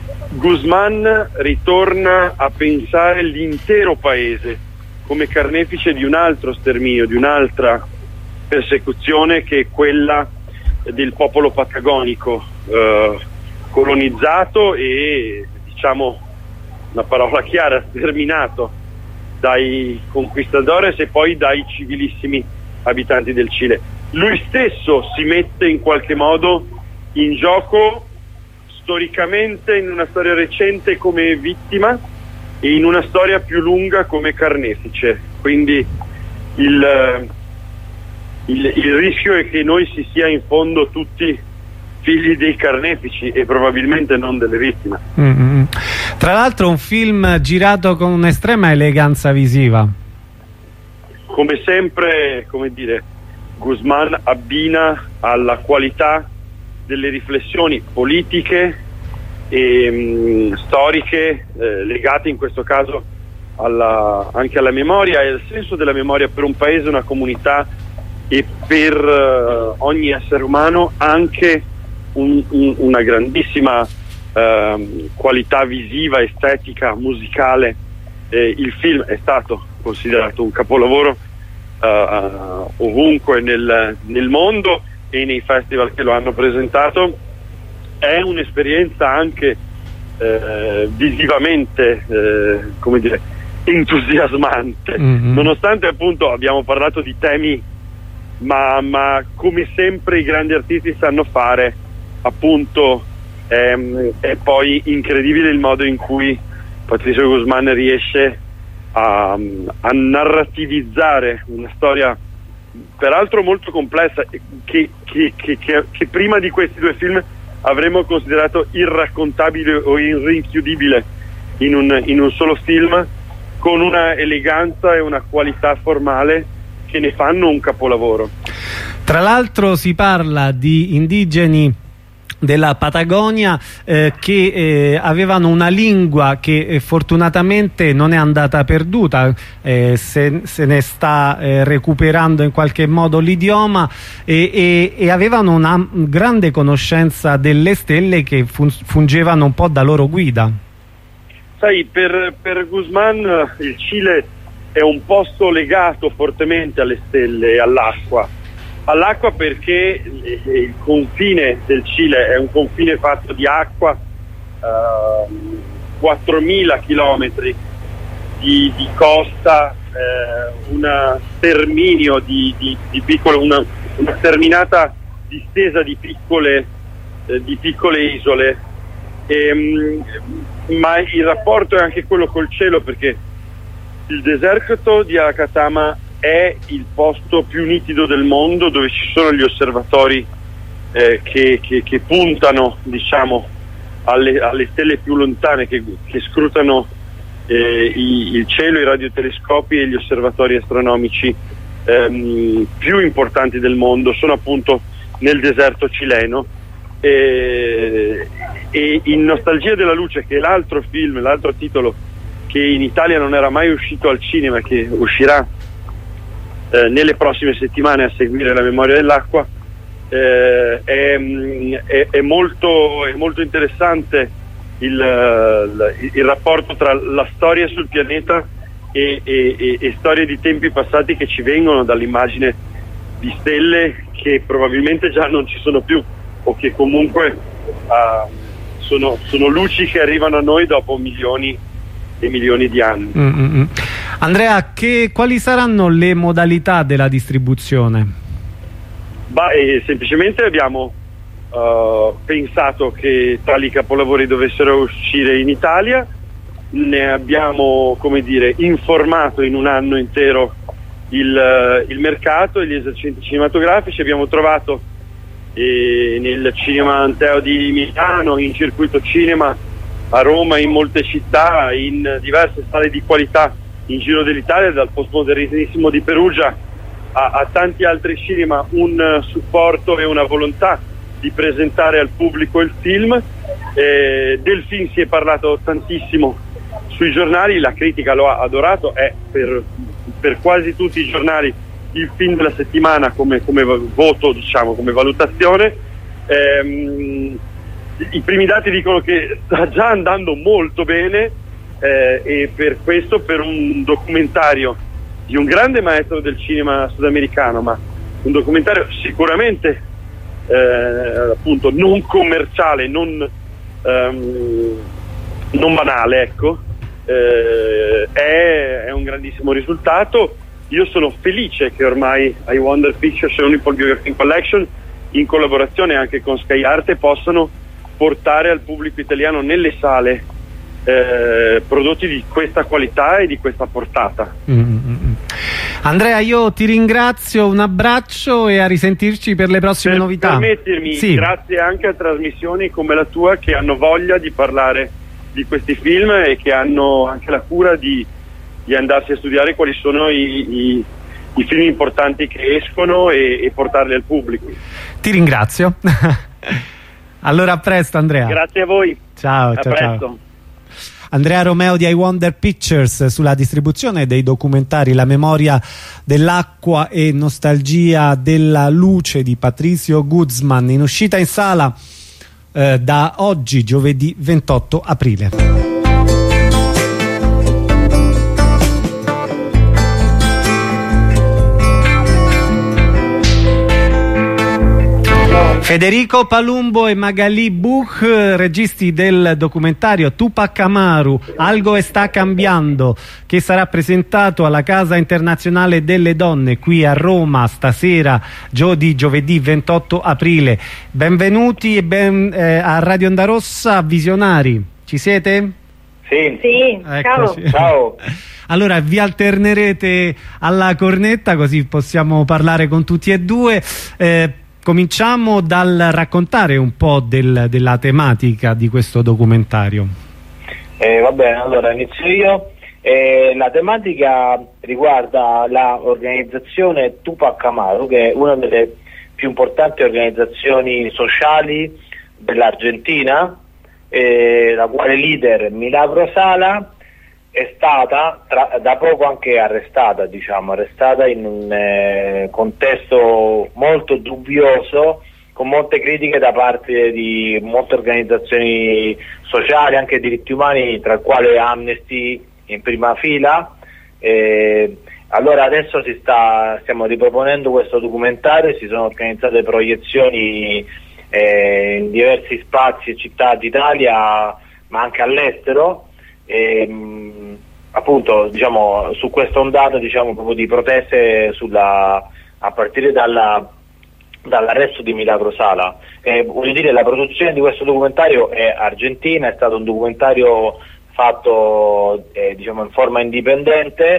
Guzmán ritorna a pensare l'intero paese come carnefice di un altro sterminio, di un'altra persecuzione, che è quella del popolo patagonico eh, colonizzato e, diciamo una parola chiara, sterminato dai conquistadores e poi dai civilissimi abitanti del Cile. Lui stesso si mette in qualche modo in gioco storicamente, in una storia recente come vittima e in una storia più lunga come carnefice, quindi il, il, il rischio è che noi si sia in fondo tutti figli dei carnefici e probabilmente non delle vittime. Mm-hmm. Tra l'altro un film girato con un'estrema eleganza visiva. Come sempre, come dire, Guzmán abbina alla qualità delle riflessioni politiche e mh, storiche eh, legate in questo caso alla, anche alla memoria e al senso della memoria per un paese, una comunità e per uh, ogni essere umano, anche un, un, una grandissima uh, qualità visiva, estetica, musicale. Eh, il film è stato considerato un capolavoro uh, uh, ovunque nel, nel mondo e nei festival che lo hanno presentato. È un'esperienza anche eh, visivamente eh, come dire, entusiasmante, mm-hmm. nonostante appunto abbiamo parlato di temi, ma, ma come sempre i grandi artisti sanno fare, appunto ehm, è poi incredibile il modo in cui Patricio Guzmán riesce a, a narrativizzare una storia peraltro molto complessa, che, che, che, che, che prima di questi due film avremmo considerato irraccontabile o irrinchiudibile in un, in un solo film, con una eleganza e una qualità formale che ne fanno un capolavoro. Tra l'altro si parla di indigeni della Patagonia eh, che eh, avevano una lingua che eh, fortunatamente non è andata perduta, eh, se, se ne sta eh, recuperando in qualche modo l'idioma, e, e, e avevano una grande conoscenza delle stelle che fun fungevano un po' da loro guida. Sai, per, per Guzmán il Cile è un posto legato fortemente alle stelle e all'acqua. All'acqua perché il confine del Cile è un confine fatto di acqua, uh, quattromila chilometri di, di costa, uh, un sterminio di, di, di piccole, una, una sterminata distesa di piccole, uh, di piccole isole, e, um, ma il rapporto è anche quello col cielo, perché il deserto di Atacama è il posto più nitido del mondo, dove ci sono gli osservatori eh, che, che, che puntano, diciamo, alle, alle stelle più lontane, che, che scrutano eh, i, il cielo, i radiotelescopi e gli osservatori astronomici ehm, più importanti del mondo. Sono appunto nel deserto cileno, e, e in Nostalgia della luce, che è l'altro film, l'altro titolo che in Italia non era mai uscito al cinema, che uscirà eh, nelle prossime settimane a seguire La memoria dell'acqua, eh, è, è, è, molto, è molto interessante il, il, il rapporto tra la storia sul pianeta e, e, e storie di tempi passati che ci vengono dall'immagine di stelle che probabilmente già non ci sono più, o che comunque uh, sono, sono luci che arrivano a noi dopo milioni e milioni di anni. Mm-hmm. Andrea, che, quali saranno le modalità della distribuzione? Bah, eh, semplicemente abbiamo uh, pensato che tali capolavori dovessero uscire in Italia, ne abbiamo, come dire, informato in un anno intero il, il mercato e gli esercenti cinematografici. Abbiamo trovato eh, nel Cinema Anteo di Milano, in Circuito Cinema a Roma, in molte città, in diverse sale di qualità in giro dell'Italia, dal postmodernissimo di Perugia a, a tanti altri cinema, un uh, supporto e una volontà di presentare al pubblico il film. Eh, del film si è parlato tantissimo sui giornali, la critica lo ha adorato, è per, per quasi tutti i giornali il film della settimana come, come voto, diciamo, come valutazione. Ehm, I primi dati dicono che sta già andando molto bene, eh, e per questo, per un documentario di un grande maestro del cinema sudamericano, ma un documentario sicuramente eh, appunto non commerciale, non, ehm, non banale, ecco, eh, è, è un grandissimo risultato. Io sono felice che ormai I Wonder Pictures e Unipol Biography Collection, in collaborazione anche con Sky Arte, possano portare al pubblico italiano nelle sale eh, prodotti di questa qualità e di questa portata. Mm-hmm. Andrea, io ti ringrazio, un abbraccio e a risentirci per le prossime per novità. Permettermi, sì. Grazie anche a trasmissioni come la tua, che hanno voglia di parlare di questi film e che hanno anche la cura di, di andarsi a studiare quali sono i, i, i film importanti che escono e, e portarli al pubblico. Ti ringrazio. Allora, a presto, Andrea. Grazie a voi. Ciao, a ciao, presto. ciao. Andrea Romeo di I Wonder Pictures sulla distribuzione dei documentari La memoria dell'acqua e Nostalgia della luce di Patricio Guzman, in uscita in sala eh, da oggi, giovedì ventotto aprile. Federico Palumbo e Magali Buch, registi del documentario Tupac Amaru, Algo sta cambiando, che sarà presentato alla Casa Internazionale delle Donne qui a Roma stasera, giovedì, giovedì ventotto aprile. Benvenuti e ben, eh, a Radio Onda Rossa, visionari. Ci siete? Sì, sì. Eccoci. Ciao. Ciao. Allora vi alternerete alla cornetta, così possiamo parlare con tutti e due. Eh, Cominciamo dal raccontare un po' del, della tematica di questo documentario. Eh, va bene, allora inizio io. Eh, la tematica riguarda l'organizzazione Tupac Amaru, che è una delle più importanti organizzazioni sociali dell'Argentina, eh, la quale leader Milagro Sala è stata tra, da poco anche arrestata, diciamo, arrestata in un eh, contesto molto dubbioso, con molte critiche da parte di molte organizzazioni sociali, anche diritti umani, tra il quale Amnesty in prima fila. Eh, allora adesso si sta, stiamo riproponendo questo documentario, si sono organizzate proiezioni eh, in diversi spazi e città d'Italia, ma anche all'estero. E, appunto, diciamo, su questa ondata, diciamo, proprio di proteste sulla, a partire dalla, dall'arresto di Milagro Sala. E, voglio dire, la produzione di questo documentario è argentina, è stato un documentario fatto eh, diciamo in forma indipendente,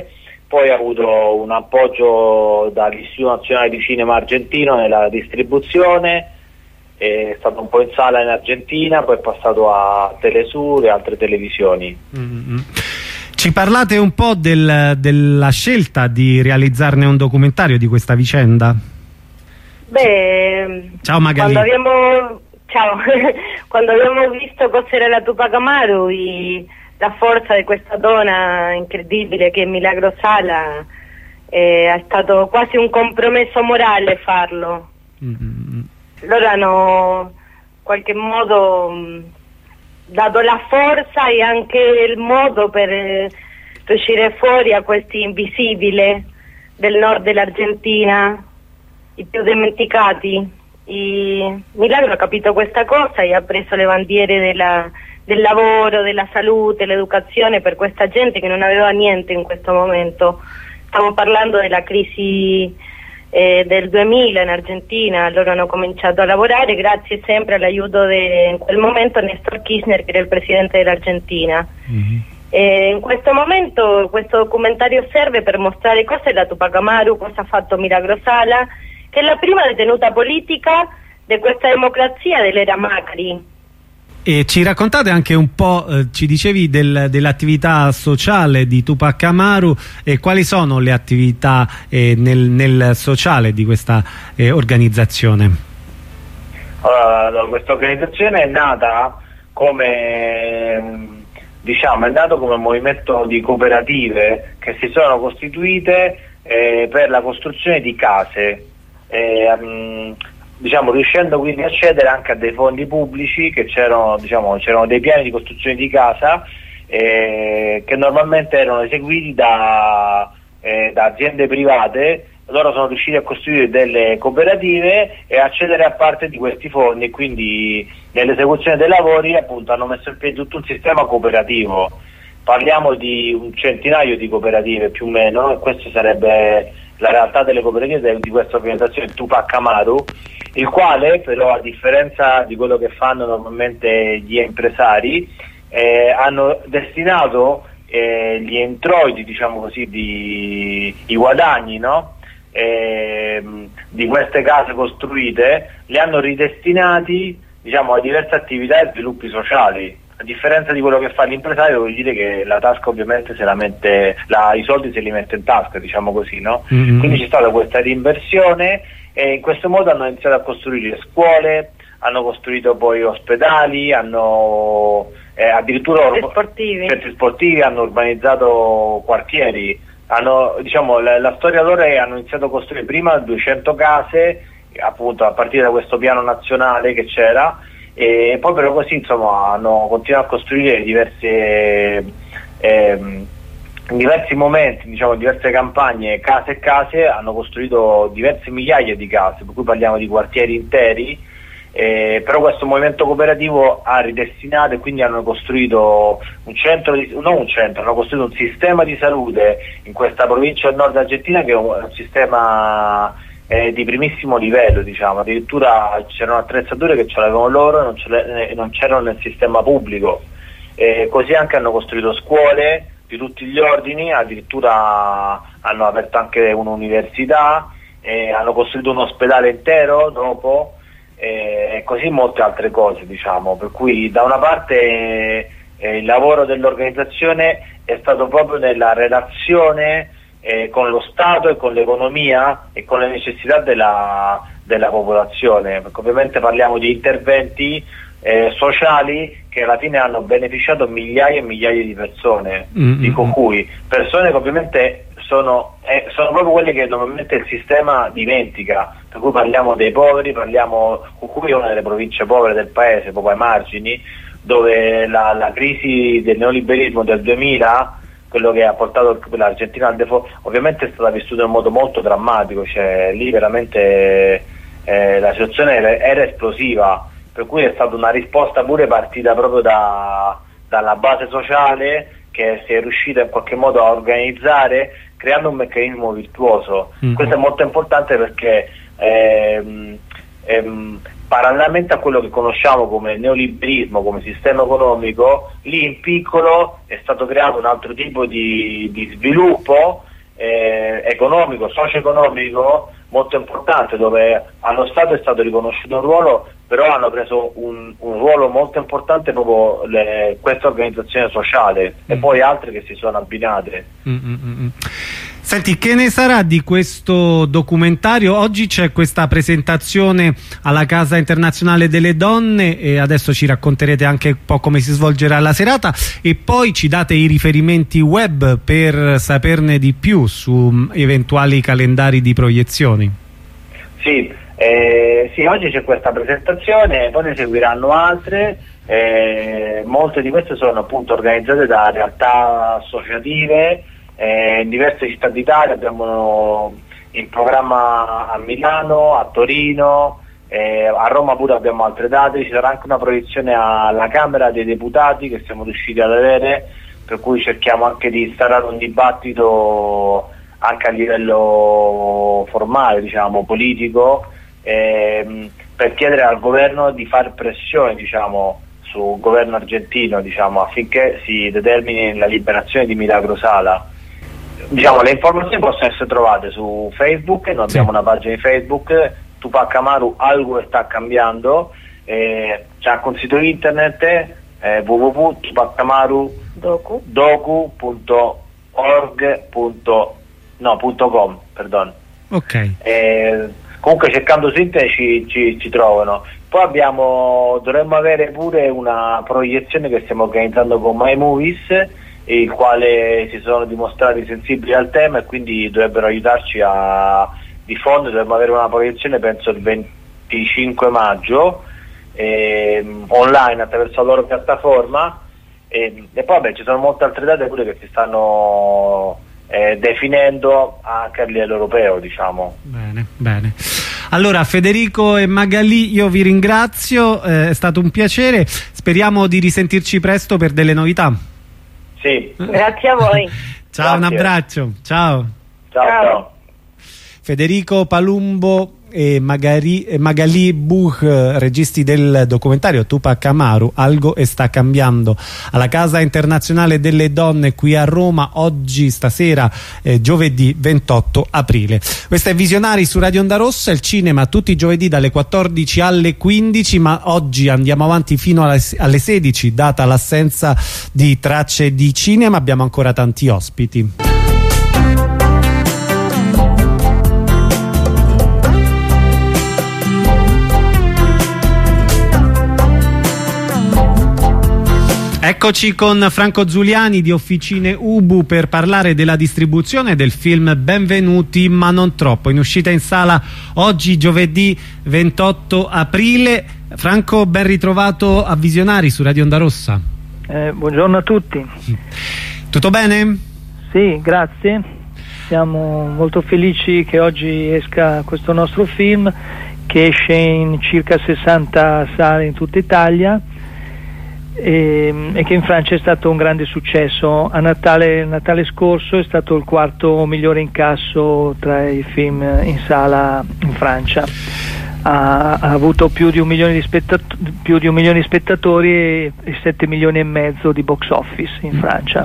poi ha avuto un appoggio dall'Istituto Nazionale di Cinema Argentino nella distribuzione, è stato un po' in sala in Argentina, poi è passato a Telesur e altre televisioni. Mm-hmm. Ci parlate un po' del, della scelta di realizzarne un documentario di questa vicenda? Beh, ciao Magali. Quando abbiamo, ciao. Quando abbiamo visto cos'era la Tupac Amaru e la forza di questa donna incredibile che è Milagro Sala, eh, è stato quasi un compromesso morale farlo. Mm-hmm. Loro hanno in qualche modo mh, dato la forza e anche il modo per eh, uscire fuori a questi invisibili del nord dell'Argentina, i più dimenticati. E Milagro ha capito questa cosa e ha preso le bandiere della, del lavoro, della salute, dell'educazione per questa gente che non aveva niente in questo momento. Stiamo parlando della crisi eh, del duemila in Argentina. Loro hanno cominciato a lavorare grazie sempre all'aiuto di, in quel momento, Néstor Kirchner, che era il presidente dell'Argentina. Mm-hmm. E in questo momento questo documentario serve per mostrare cosa è la Tupac Amaru, cosa ha fatto Milagro Sala, che è la prima detenuta politica di questa democrazia dell'era Macri. E ci raccontate anche un po', eh, ci dicevi del, dell'attività sociale di Tupac Amaru, e quali sono le attività eh, nel, nel sociale di questa eh, organizzazione? Allora, questa organizzazione è nata come... diciamo, è nato come un movimento di cooperative che si sono costituite eh, per la costruzione di case, eh, um, diciamo, riuscendo quindi a accedere anche a dei fondi pubblici, che c'erano, diciamo, c'erano dei piani di costruzione di casa eh, che normalmente erano eseguiti da, eh, da aziende private. Loro sono riusciti a costruire delle cooperative e accedere a parte di questi fondi, e quindi nell'esecuzione dei lavori appunto hanno messo in piedi tutto un sistema cooperativo. Parliamo di un centinaio di cooperative più o meno, e questa sarebbe la realtà delle cooperative di questa organizzazione Tupac Amaru, il quale però, a differenza di quello che fanno normalmente gli impresari, eh, hanno destinato eh, gli introiti, diciamo così, di, i guadagni, no? Eh, di queste case costruite, li hanno ridestinati, diciamo, a diverse attività e sviluppi sociali. A differenza di quello che fa l'impresario, vuol dire che la tasca ovviamente se la mette, la, i soldi se li mette in tasca, diciamo così, no? Mm-hmm. Quindi c'è stata questa rinversione, e in questo modo hanno iniziato a costruire scuole, hanno costruito poi ospedali, hanno eh, addirittura centri sportivi. centri sportivi, hanno urbanizzato quartieri. Hanno, diciamo, la, la storia loro è, hanno iniziato a costruire prima duecento case, appunto a partire da questo piano nazionale che c'era, e poi però così, insomma, hanno continuato a costruire diverse ehm, in diversi momenti, diciamo, in diverse campagne, case e case, hanno costruito diverse migliaia di case, per cui parliamo di quartieri interi. Eh, però questo movimento cooperativo ha ridestinato, e quindi hanno costruito un centro di, non un centro, hanno costruito un sistema di salute in questa provincia del nord Argentina, che è un, un sistema eh, di primissimo livello, diciamo. Addirittura c'erano attrezzature che ce l'avevano loro e non, ce le, non c'erano nel sistema pubblico. Eh, così anche hanno costruito scuole di tutti gli ordini, addirittura hanno aperto anche un'università, eh, hanno costruito un ospedale intero dopo, e così molte altre cose, diciamo. Per cui da una parte eh, il lavoro dell'organizzazione è stato proprio nella relazione eh, con lo Stato e con l'economia e con le necessità della, della popolazione, perché ovviamente parliamo di interventi eh, sociali che alla fine hanno beneficiato migliaia e migliaia di persone, mm-hmm. dico cui persone che ovviamente sono, eh, sono proprio quelle che normalmente il sistema dimentica, per cui parliamo dei poveri, parliamo, Cucuy è una delle province povere del paese, proprio ai margini, dove la, la crisi del neoliberismo del duemila, quello che ha portato l'Argentina al default, ovviamente è stata vissuta in un modo molto drammatico, cioè lì veramente eh, la situazione era, era esplosiva, per cui è stata una risposta pure partita proprio da, dalla base sociale, che si è riuscita in qualche modo a organizzare creando un meccanismo virtuoso. Mm-hmm. Questo è molto importante perché ehm, ehm, parallelamente a quello che conosciamo come neoliberismo, come sistema economico, lì in piccolo è stato creato un altro tipo di, di sviluppo eh, economico, socio-economico molto importante, dove allo Stato è stato riconosciuto un ruolo, però hanno preso un, un ruolo molto importante proprio le, questa organizzazione sociale mm. e poi altre che si sono abbinate. Mm, mm, mm. Senti, che ne sarà di questo documentario? Oggi c'è questa presentazione alla Casa Internazionale delle Donne e adesso ci racconterete anche un po' come si svolgerà la serata e poi ci date i riferimenti web per saperne di più su eventuali calendari di proiezioni. Sì, eh, sì, oggi c'è questa presentazione, poi ne seguiranno altre, eh, molte di queste sono appunto organizzate da realtà associative. Eh, in diverse città d'Italia, abbiamo in programma a Milano, a Torino, eh, a Roma pure abbiamo altre date, ci sarà anche una proiezione alla Camera dei Deputati che siamo riusciti ad avere, per cui cerchiamo anche di instaurare un dibattito anche a livello formale, diciamo, politico, ehm, per chiedere al governo di fare pressione, diciamo, sul governo argentino, diciamo, affinché si determini la liberazione di Milagro Sala. Diciamo, le informazioni possono essere trovate su Facebook, noi abbiamo sì. una pagina di Facebook, Tupac Amaru Algo sta cambiando, eh, c'è anche un sito internet, eh, w w w punto tupac amaru docu punto org punto com, perdono. Ok. Eh, comunque cercando su internet ci, ci, ci trovano. Poi abbiamo, dovremmo avere pure una proiezione che stiamo organizzando con My Movies, il quale si sono dimostrati sensibili al tema e quindi dovrebbero aiutarci a diffondere. Dovremmo avere una proiezione penso il venticinque maggio ehm, online attraverso la loro piattaforma e, e poi vabbè, ci sono molte altre date pure che si stanno eh, definendo anche a livello europeo, diciamo. Bene, bene. Allora Federico e Magalì, io vi ringrazio, eh, è stato un piacere, speriamo di risentirci presto per delle novità. Sì. Grazie a voi. Ciao, Grazie. un abbraccio. Ciao. Ciao, ciao. Federico Palumbo e Magali, Magalì Buch, registi del documentario Tupac Amaru Algo e sta cambiando, alla Casa Internazionale delle Donne qui a Roma, oggi, stasera, eh, giovedì ventotto aprile. Questo è Visionari su Radio Onda Rossa, il cinema tutti i giovedì dalle quattordici alle quindici, ma oggi andiamo avanti fino alle, alle sedici, data l'assenza di Tracce di Cinema. Abbiamo ancora tanti ospiti. Eccoci con Franco Zuliani di Officine Ubu per parlare della distribuzione del film Benvenuti ma non troppo, in uscita in sala oggi giovedì ventotto aprile. Franco, ben ritrovato a Visionari su Radio Onda Rossa. Eh, buongiorno a tutti. Tutto bene? Sì, grazie. Siamo molto felici che oggi esca questo nostro film, che esce in circa sessanta sale in tutta Italia e, e che in Francia è stato un grande successo. A Natale, Natale scorso è stato il quarto migliore incasso tra i film in sala in Francia. Ha, ha avuto più di un milione di spettatori, più di un milione di spettatori e, e sette milioni e mezzo di box office in Francia.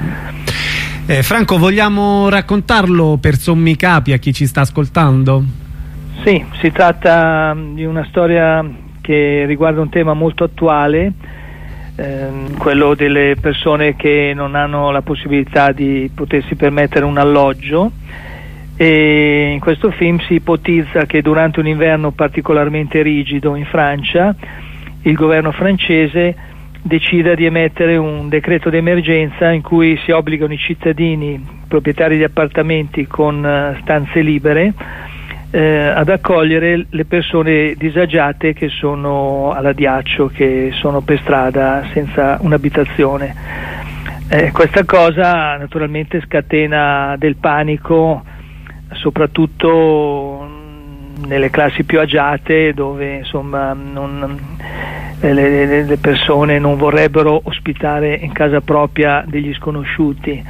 Eh, Franco, vogliamo raccontarlo per sommi capi a chi ci sta ascoltando? Sì, si tratta di una storia che riguarda un tema molto attuale, ehm, quello delle persone che non hanno la possibilità di potersi permettere un alloggio, e in questo film si ipotizza che durante un inverno particolarmente rigido in Francia il governo francese decida di emettere un decreto d'emergenza in cui si obbligano i cittadini proprietari di appartamenti con uh, stanze libere eh, ad accogliere le persone disagiate che sono all'addiaccio, che sono per strada senza un'abitazione. Eh, questa cosa naturalmente scatena del panico, soprattutto nelle classi più agiate, dove insomma non, le, le, le persone non vorrebbero ospitare in casa propria degli sconosciuti,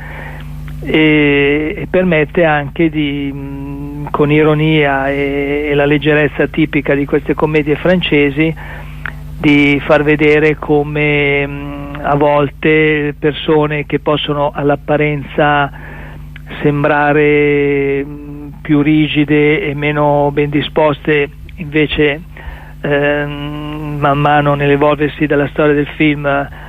e, e permette anche di, mh, con ironia e, e la leggerezza tipica di queste commedie francesi, di far vedere come mh, a volte persone che possono all'apparenza sembrare più rigide e meno ben disposte, invece ehm, man mano nell'evolversi della storia del film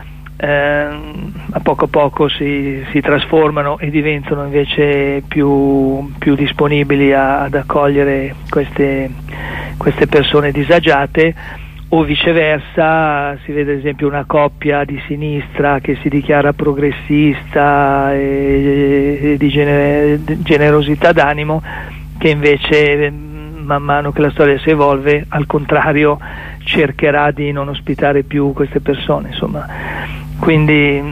ehm, a poco a poco si, si trasformano e diventano invece più, più disponibili a, ad accogliere queste, queste persone disagiate. O viceversa, si vede ad esempio una coppia di sinistra che si dichiara progressista e, e di gener- generosità d'animo, che invece man mano che la storia si evolve, al contrario, cercherà di non ospitare più queste persone, insomma. Quindi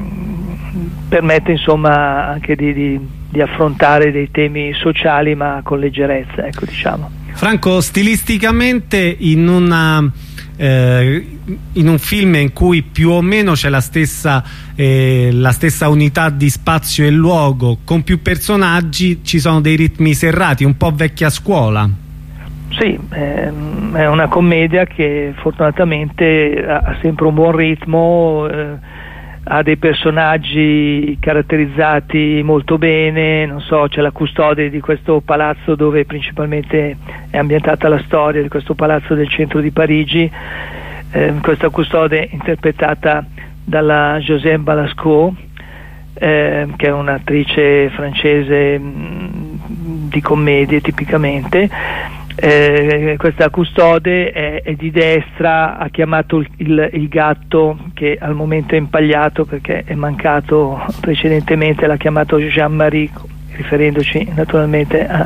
permette insomma anche di, di, di affrontare dei temi sociali ma con leggerezza, ecco, diciamo. Franco, stilisticamente in una eh, in un film in cui più o meno c'è la stessa eh, la stessa unità di spazio e luogo, con più personaggi, ci sono dei ritmi serrati, un po' vecchia scuola. Sì, ehm, è una commedia che fortunatamente ha, ha sempre un buon ritmo, eh, ha dei personaggi caratterizzati molto bene, non so, c'è la custode di questo palazzo dove principalmente è ambientata la storia, di questo palazzo del centro di Parigi, eh, questa custode interpretata dalla Josiane Balasco, eh, che è un'attrice francese mh, di commedie tipicamente. Eh, questa custode è, è di destra, ha chiamato il, il, il gatto, che al momento è impagliato perché è mancato precedentemente, l'ha chiamato Jean-Marie, riferendoci naturalmente a,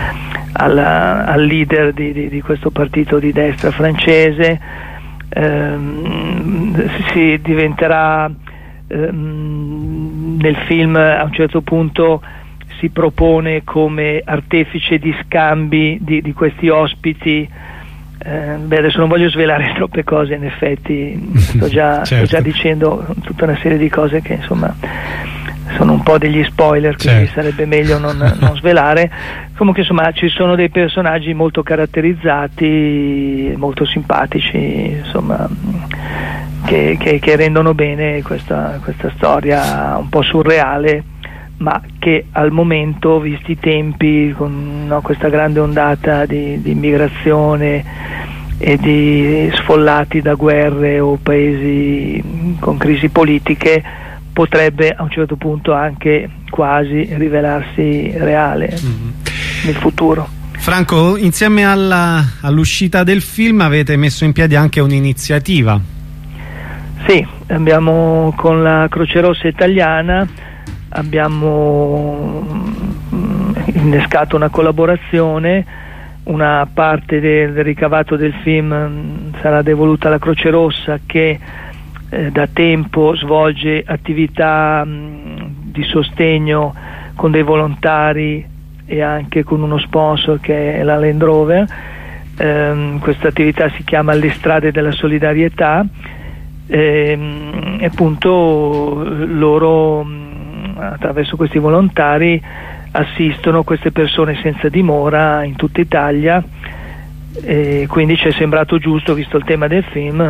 alla, al leader di, di, di questo partito di destra francese. Eh, si diventerà ehm, nel film a un certo punto si propone come artefice di scambi di, di questi ospiti. Eh, beh, adesso non voglio svelare troppe cose, in effetti sto già, certo. sto già dicendo tutta una serie di cose che insomma sono un po' degli spoiler, quindi certo. sarebbe meglio non, non svelare. Comunque insomma ci sono dei personaggi molto caratterizzati, molto simpatici, insomma, che, che, che rendono bene questa, questa storia un po' surreale, ma che al momento, visti i tempi, con no, questa grande ondata di, di immigrazione e di sfollati da guerre o paesi con crisi politiche, potrebbe a un certo punto anche quasi rivelarsi reale mm-hmm. nel futuro. Franco, insieme alla, all'uscita del film avete messo in piedi anche un'iniziativa. Sì, abbiamo con la Croce Rossa Italiana abbiamo innescato una collaborazione, una parte del, del ricavato del film sarà devoluta alla Croce Rossa, che eh, da tempo svolge attività mh, di sostegno con dei volontari e anche con uno sponsor che è la Land Rover. Eh, questa attività si chiama Le Strade della Solidarietà e, e appunto loro attraverso questi volontari assistono queste persone senza dimora in tutta Italia, e quindi ci è sembrato giusto, visto il tema del film,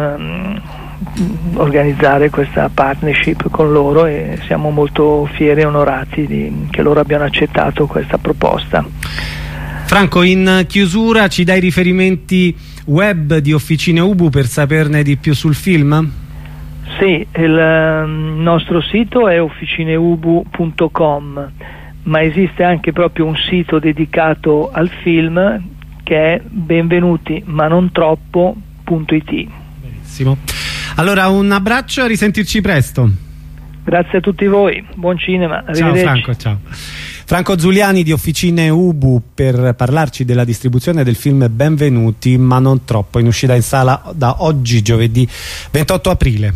organizzare questa partnership con loro, e siamo molto fieri e onorati di, che loro abbiano accettato questa proposta. Franco, in chiusura ci dai riferimenti web di Officine Ubu per saperne di più sul film? Sì, il nostro sito è officineubu punto com, ma esiste anche proprio un sito dedicato al film che è benvenuti ma non troppo punto it. Benissimo. Allora un abbraccio e a risentirci presto. Grazie a tutti voi, buon cinema, arrivederci. Ciao Franco, ciao. Franco Zuliani di Officine Ubu per parlarci della distribuzione del film Benvenuti ma non troppo, in uscita in sala da oggi, giovedì ventotto aprile.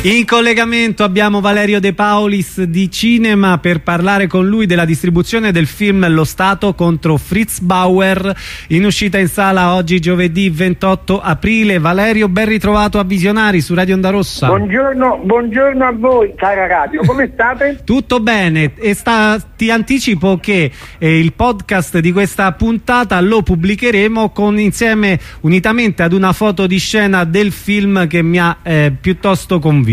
In collegamento abbiamo Valerio De Paulis di Cinema per parlare con lui della distribuzione del film Lo Stato contro Fritz Bauer, in uscita in sala oggi giovedì ventotto aprile. Valerio, ben ritrovato a Visionari su Radio Onda Rossa. Buongiorno, buongiorno a voi, cara radio, come state? Tutto bene, e sta, ti anticipo che eh, il podcast di questa puntata lo pubblicheremo con insieme unitamente ad una foto di scena del film che mi ha eh, piuttosto convinto.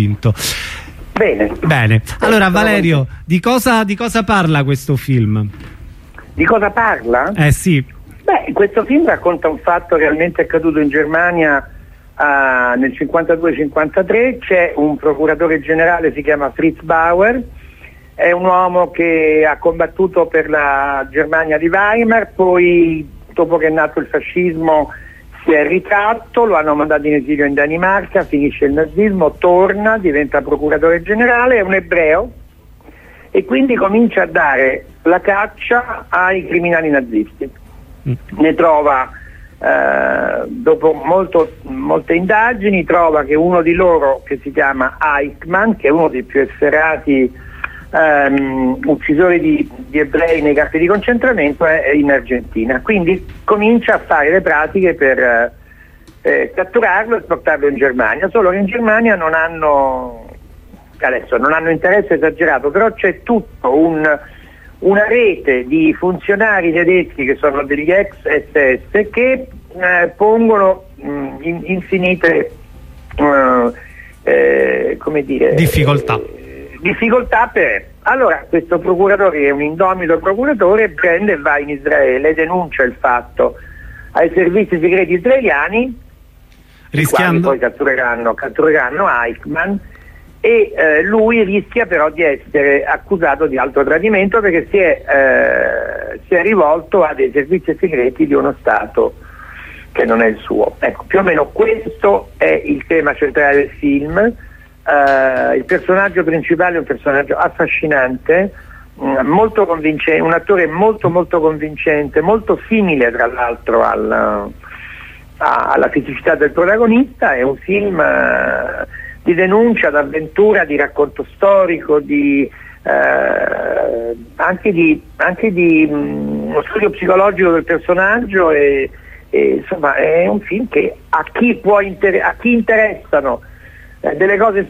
Bene. Bene. Allora Valerio, di cosa, di cosa parla questo film? Di cosa parla? Eh sì. Beh, questo film racconta un fatto realmente accaduto in Germania uh, nel cinquantadue cinquantatré. C'è un procuratore generale, si chiama Fritz Bauer, è un uomo che ha combattuto per la Germania di Weimar, poi dopo che è nato il fascismo si è ritratto, lo hanno mandato in esilio in Danimarca, finisce il nazismo, torna, diventa procuratore generale, è un ebreo e quindi comincia a dare la caccia ai criminali nazisti. Mm. Ne trova, eh, dopo molto, molte indagini, trova che uno di loro, che si chiama Eichmann, che è uno dei più efferati Um, uccisori di, di ebrei nei campi di concentramento, è, è in Argentina, quindi comincia a fare le pratiche per eh, catturarlo e portarlo in Germania, solo che in Germania non hanno adesso non hanno interesse esagerato, però c'è tutto un, una rete di funzionari tedeschi che sono degli ex S S che eh, pongono mh, in, infinite uh, eh, come dire difficoltà eh, difficoltà per... Allora questo procuratore, che è un indomito procuratore, prende e va in Israele, denuncia il fatto ai servizi segreti israeliani, rischiando poi cattureranno, cattureranno Eichmann, e eh, lui rischia però di essere accusato di alto tradimento perché si è, eh, si è rivolto a dei servizi segreti di uno Stato che non è il suo. Ecco, più o meno questo è il tema centrale del film. Uh, il personaggio principale è un personaggio affascinante, uh, molto convincente, un attore molto molto convincente, molto simile tra l'altro al, a, alla fisicità del protagonista. È un film uh, di denuncia, d'avventura, di racconto storico, di, uh, anche di, anche di um, uno studio psicologico del personaggio e, e insomma è un film che a chi, può inter- a chi interessano delle cose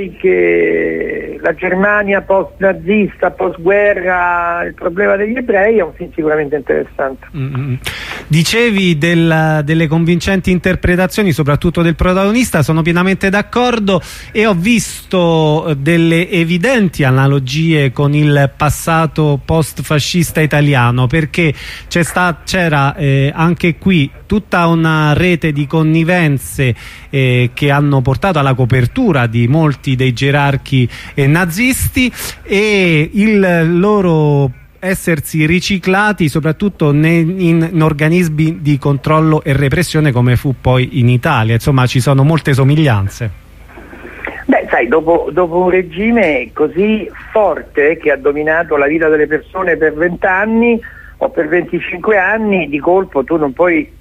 storiche, la Germania post-nazista, post-guerra, il problema degli ebrei, è un film sicuramente interessante. Mm-hmm. Dicevi del, delle convincenti interpretazioni, soprattutto del protagonista, sono pienamente d'accordo e ho visto delle evidenti analogie con il passato post-fascista italiano, perché c'è sta, c'era eh, anche qui tutta una rete di connivenze eh, che hanno portato alla copertura di molti dei gerarchi eh, nazisti e il loro essersi riciclati soprattutto ne, in, in organismi di controllo e repressione come fu poi in Italia. Insomma, ci sono molte somiglianze. Beh, sai, dopo, dopo un regime così forte che ha dominato la vita delle persone per vent'anni o per venticinque anni, di colpo tu non puoi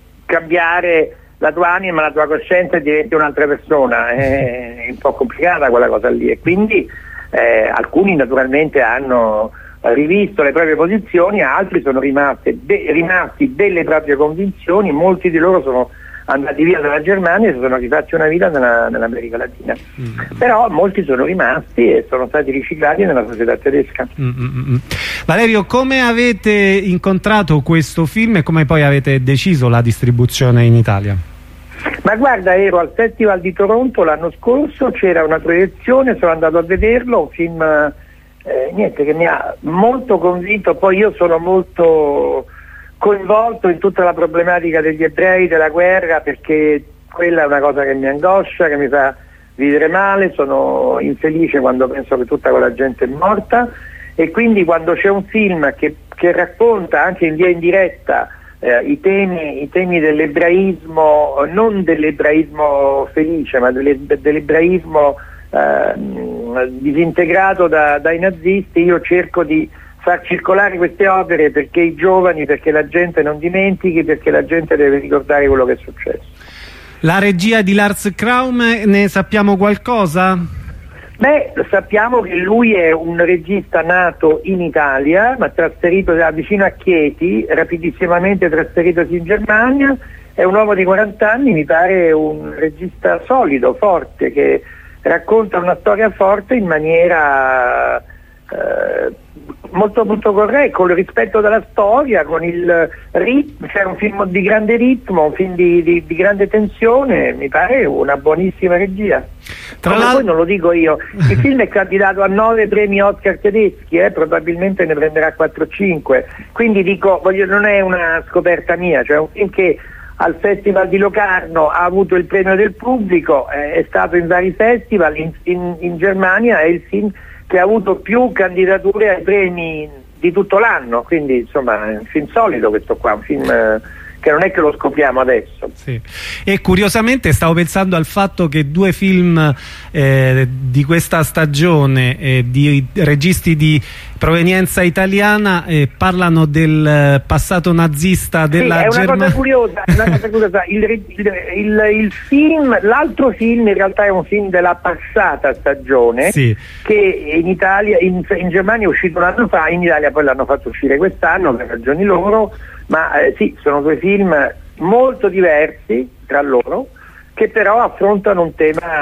cambiare la tua anima, la tua coscienza e diventi un'altra persona. È un po' complicata quella cosa lì e quindi eh, alcuni naturalmente hanno rivisto le proprie posizioni, altri sono rimasti, de- rimasti delle proprie convinzioni, molti di loro sono andati via dalla Germania e si sono rifatti una vita nella, nell'America Latina. Mm. Però molti sono rimasti e sono stati riciclati nella società tedesca. Mm-hmm. Valerio, come avete incontrato questo film e come poi avete deciso la distribuzione in Italia? Ma guarda, ero al Festival di Toronto l'anno scorso, c'era una proiezione, sono andato a vederlo, un film eh, niente, che mi ha molto convinto. Poi io sono molto coinvolto in tutta la problematica degli ebrei, della guerra, perché quella è una cosa che mi angoscia, che mi fa vivere male, sono infelice quando penso che tutta quella gente è morta e quindi quando c'è un film che, che racconta anche in via indiretta eh, i temi, i temi dell'ebraismo, non dell'ebraismo felice ma delle, dell'ebraismo eh, disintegrato da, dai nazisti, io cerco di far circolare queste opere perché i giovani, perché la gente non dimentichi, perché la gente deve ricordare quello che è successo. La regia di Lars Kraum, ne sappiamo qualcosa? Beh, sappiamo che lui è un regista nato in Italia, ma trasferito da vicino a Chieti, rapidissimamente trasferitosi in Germania. È un uomo di quaranta anni, mi pare un regista solido, forte, che racconta una storia forte in maniera eh, molto molto corretta, con il rispetto della storia, con il ritmo. C'è un film di grande ritmo, un film di, di, di grande tensione, mi pare una buonissima regia. Tra Come poi non lo dico io, il film è candidato a nove premi Oscar tedeschi, eh, probabilmente ne prenderà quattro o cinque, quindi dico, voglio, non è una scoperta mia, cioè un film che al Festival di Locarno ha avuto il premio del pubblico, eh, è stato in vari festival, in, in, in Germania è il film che ha avuto più candidature ai premi di tutto l'anno, quindi insomma è un film solido questo qua, un film eh, che non è che lo scopriamo adesso. Sì. E curiosamente stavo pensando al fatto che due film eh, di questa stagione eh, di registi di provenienza italiana eh, parlano del passato nazista della sì, è una Germania. Cosa curiosa, è una cosa curiosa. Il, il, il, il film, l'altro film in realtà è un film della passata stagione, sì, che in Italia, in, in Germania è uscito un anno fa, in Italia poi l'hanno fatto uscire quest'anno per ragioni loro, ma eh, sì, sono due film molto diversi tra loro, che però affrontano un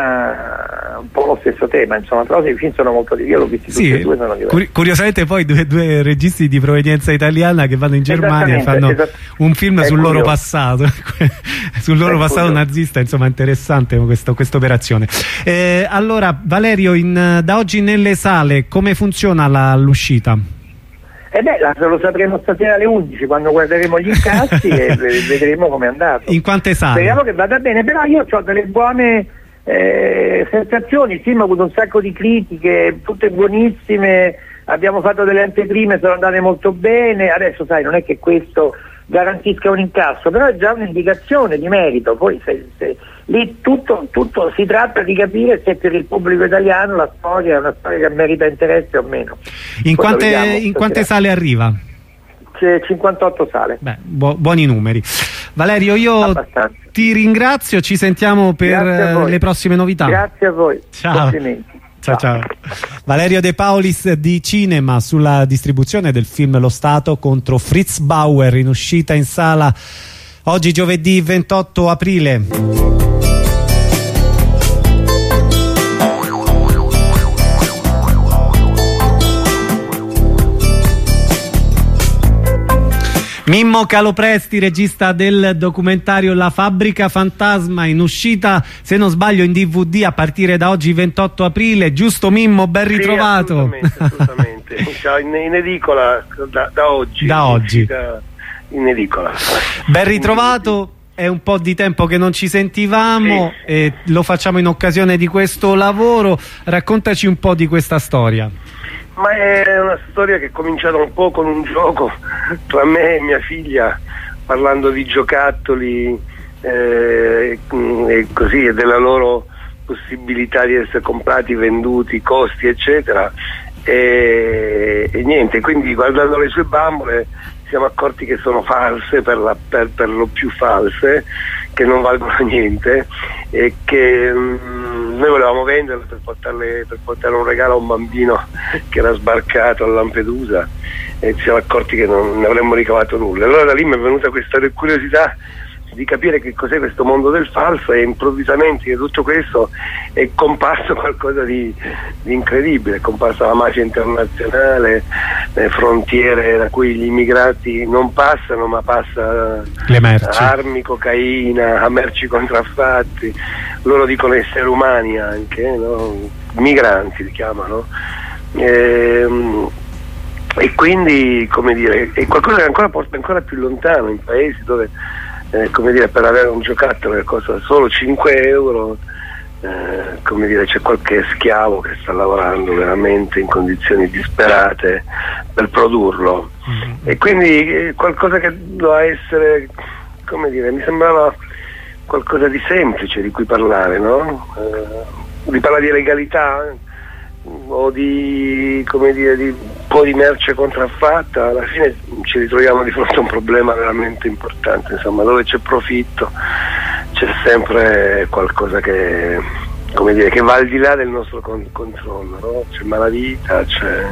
tema, un po' lo stesso tema, insomma, però i film sono molto diversi, io l'ho visti tutti sì, e due, sono diversi. Curi curiosamente poi due, due registi di provenienza italiana che vanno in Germania e fanno un film sul loro passato, sul loro è passato curioso. nazista, insomma interessante questa operazione. Eh, allora Valerio, in, da oggi nelle sale come funziona l'uscita? Eh beh, lo sapremo stasera alle undici quando guarderemo gli incassi e vedremo com'è andato. In quante sale? Speriamo che vada bene, però io ho delle buone eh, sensazioni, il film ha avuto un sacco di critiche, tutte buonissime, abbiamo fatto delle anteprime, sono andate molto bene, adesso sai, non è che questo garantisca un incasso, però è già un'indicazione di merito, poi se, se, lì tutto, tutto si tratta di capire se per il pubblico italiano la storia è una storia che merita interesse o meno. In quante, vediamo, in quante sale arriva? C'è cinquantotto sale. Beh, bu buoni numeri. Valerio, io Abbastanza. ti ringrazio, ci sentiamo per le prossime novità. Grazie a voi. Ciao. Ciao, ciao. Valerio De Paulis di Cinema sulla distribuzione del film Lo Stato contro Fritz Bauer, in uscita in sala oggi giovedì ventotto aprile. Mimmo Calopresti, regista del documentario La Fabbrica Fantasma, in uscita, se non sbaglio, in D V D a partire da oggi ventotto aprile. Giusto Mimmo? Ben ritrovato. Sì, assolutamente, assolutamente. Ciao, in, in edicola da, da oggi. Da oggi. In edicola. Ben ritrovato. È un po' di tempo che non ci sentivamo, sì, e lo facciamo in occasione di questo lavoro. Raccontaci un po' di questa storia. Ma è una storia che è cominciata un po' con un gioco tra me e mia figlia, parlando di giocattoli eh, e così, e della loro possibilità di essere comprati, venduti, costi eccetera, e, e niente, quindi guardando le sue bambole ci siamo accorti che sono false, per, la, per, per lo più false, che non valgono niente, e che mh, noi volevamo venderle per portarle, per portare un regalo a un bambino che era sbarcato a Lampedusa, e ci siamo accorti che non ne avremmo ricavato nulla. Allora da lì mi è venuta questa curiosità di capire che cos'è questo mondo del falso, e improvvisamente in tutto questo è comparso qualcosa di, di incredibile. È comparsa la mafia internazionale, le frontiere da cui gli immigrati non passano, ma passa le merci, armi, cocaina, a merci contraffatti. Loro dicono esseri umani anche, no? Migranti li chiamano. E, e quindi, come dire, è qualcosa che ancora porta ancora più lontano, in paesi dove Eh, come dire, per avere un giocattolo che costa solo cinque euro, eh, come dire, c'è qualche schiavo che sta lavorando veramente in condizioni disperate per produrlo, mm-hmm. e quindi eh, qualcosa che doveva essere, come dire, mi sembrava qualcosa di semplice di cui parlare, no? Eh, di parlare di legalità o di, come dire, di un po' di merce contraffatta. Alla fine ci ritroviamo di fronte a un problema veramente importante, insomma, dove c'è profitto c'è sempre qualcosa che, come dire, che va al di là del nostro con- controllo, no? C'è malavita, c'è,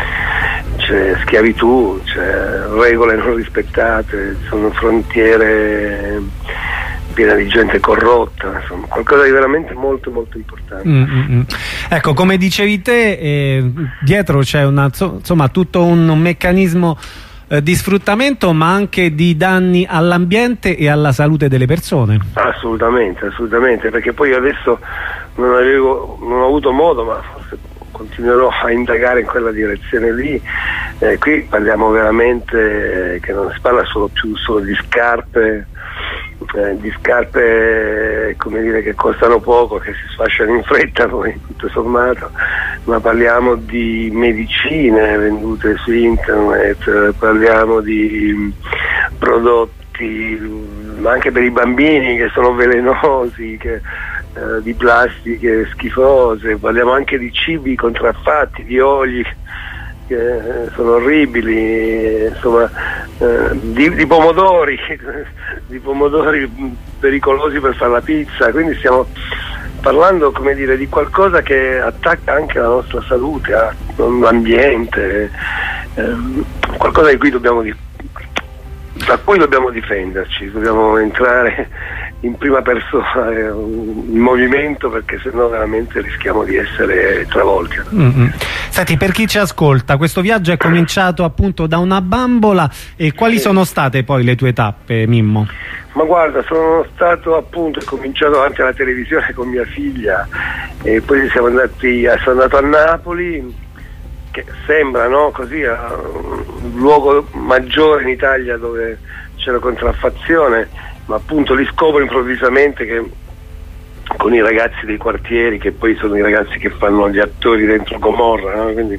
c'è schiavitù, c'è regole non rispettate, sono frontiere piena di gente corrotta, insomma, qualcosa di veramente molto molto importante. Mm, mm, mm. Ecco, come dicevi te, eh, dietro c'è una, insomma, tutto un, un meccanismo eh, di sfruttamento, ma anche di danni all'ambiente e alla salute delle persone. Assolutamente, assolutamente, perché poi adesso non avevo, non ho avuto modo, ma forse continuerò a indagare in quella direzione lì. Eh, qui parliamo veramente che non si parla solo più solo di scarpe, eh, di scarpe come dire che costano poco, che si sfasciano in fretta poi tutto sommato, ma parliamo di medicine vendute su internet, parliamo di prodotti anche per i bambini che sono velenosi, che eh, di plastiche schifose, parliamo anche di cibi contraffatti, di oli che sono orribili, insomma, eh, di, di pomodori di pomodori pericolosi per fare la pizza, quindi stiamo parlando, come dire, di qualcosa che attacca anche la nostra salute, l'ambiente, eh, qualcosa di cui dobbiamo di, da cui dobbiamo difenderci, dobbiamo entrare in prima persona in movimento, perché sennò veramente rischiamo di essere travolti. Mm-hmm. Senti, per chi ci ascolta, questo viaggio è cominciato appunto da una bambola, e quali sono state poi le tue tappe, Mimmo? Ma guarda, sono stato appunto, ho cominciato davanti alla televisione con mia figlia e poi siamo andati, sono andato a Napoli, che sembra, no, così, un luogo maggiore in Italia dove c'è la contraffazione, ma appunto li scopro improvvisamente che con i ragazzi dei quartieri, che poi sono i ragazzi che fanno gli attori dentro Gomorra, no? Quindi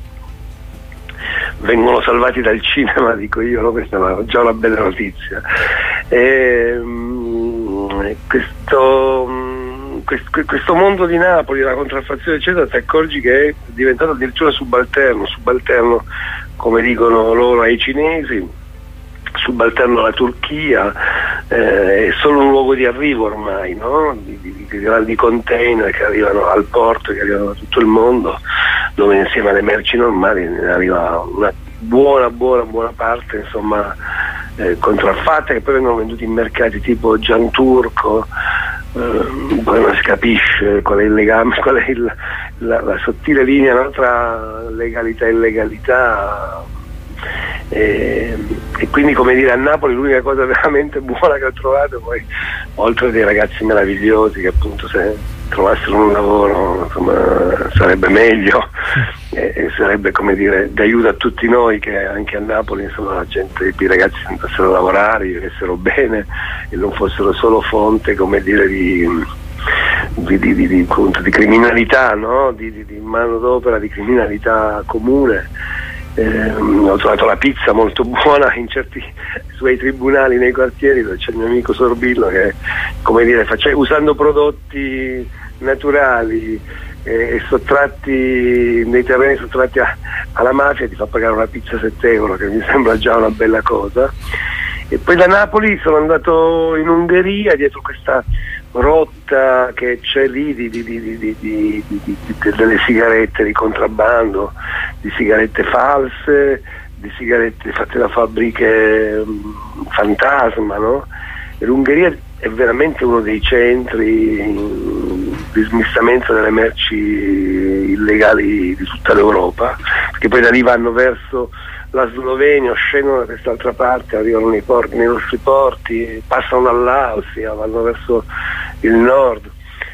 vengono salvati dal cinema, dico io, no? Questa è già una bella notizia. E, um, questo, um, questo, questo mondo di Napoli, la contraffazione eccetera, ti accorgi che è diventato addirittura subalterno, subalterno come dicono loro ai cinesi, subalterno alla Turchia, eh, è solo un luogo di arrivo ormai, no? di, di, di grandi container che arrivano al porto, che arrivano da tutto il mondo, dove insieme alle merci normali ne arriva una buona buona buona parte, insomma, eh, contraffatta, che poi vengono venduti in mercati tipo Gianturco, eh, poi non si capisce qual è il legame, qual è il, la, la sottile linea, no, tra legalità e illegalità. E, e quindi, come dire, a Napoli l'unica cosa veramente buona che ho trovato, poi oltre a dei ragazzi meravigliosi che appunto se trovassero un lavoro, insomma, sarebbe meglio e, e sarebbe, come dire, d'aiuto a tutti noi, che anche a Napoli, insomma, la gente, i ragazzi andassero a lavorare, vivessero bene e non fossero solo fonte, come dire, di Di, di, di, di, appunto, di criminalità, no? di, di, di manodopera, di criminalità comune. Eh, ho trovato la pizza molto buona in certi suoi tribunali nei quartieri, dove c'è il mio amico Sorbillo che, come dire, face, usando prodotti naturali e, e sottratti nei terreni sottratti a, alla mafia, ti fa pagare una pizza sette euro, che mi sembra già una bella cosa. E poi da Napoli sono andato in Ungheria, dietro questa rotta che c'è lì di, di, di, di, di, di, di, di, delle sigarette di contrabbando, di sigarette false, di sigarette fatte da fabbriche um, fantasma, no? E l'Ungheria è veramente uno dei centri um, di smistamento delle merci illegali di tutta l'Europa, perché poi da lì vanno verso la Slovenia, scendono da quest'altra parte, arrivano nei, porti, nei nostri porti, passano dall'Austria, vanno verso il nord.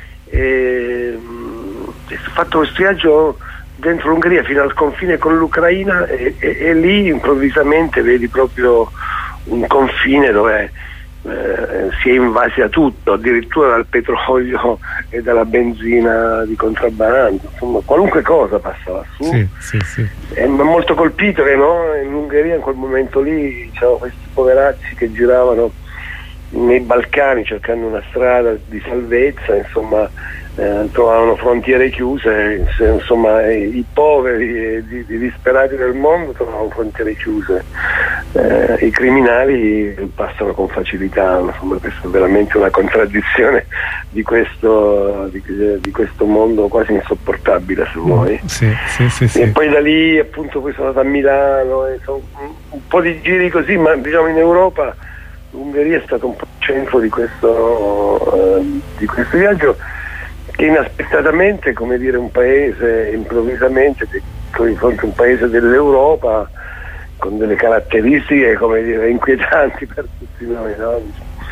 E, e ho fatto questo viaggio dentro l'Ungheria fino al confine con l'Ucraina e, e, e lì improvvisamente vedi proprio un confine dove eh, si è invasi a tutto, addirittura dal petrolio e dalla benzina di contrabbando, insomma qualunque cosa passa lassù. Sì, sì, sì. E mi ha molto colpito che, no, in Ungheria in quel momento lì c'erano questi poveracci che giravano nei Balcani cercando una strada di salvezza, insomma, eh, trovavano frontiere chiuse, se, insomma, i, i poveri e i, i disperati del mondo trovavano frontiere chiuse eh, i criminali passano con facilità. Insomma, questa è veramente una contraddizione di questo, di, di questo mondo quasi insopportabile, se vuoi. Sì, sì, sì, sì. E poi da lì appunto poi sono andato a Milano e sono un, un po' di giri così, ma diciamo in Europa l'Ungheria è stato un po' il centro di questo, eh, di questo viaggio, che inaspettatamente, come dire, un paese improvvisamente di fronte a un paese dell'Europa con delle caratteristiche, come dire, inquietanti per tutti noi, no?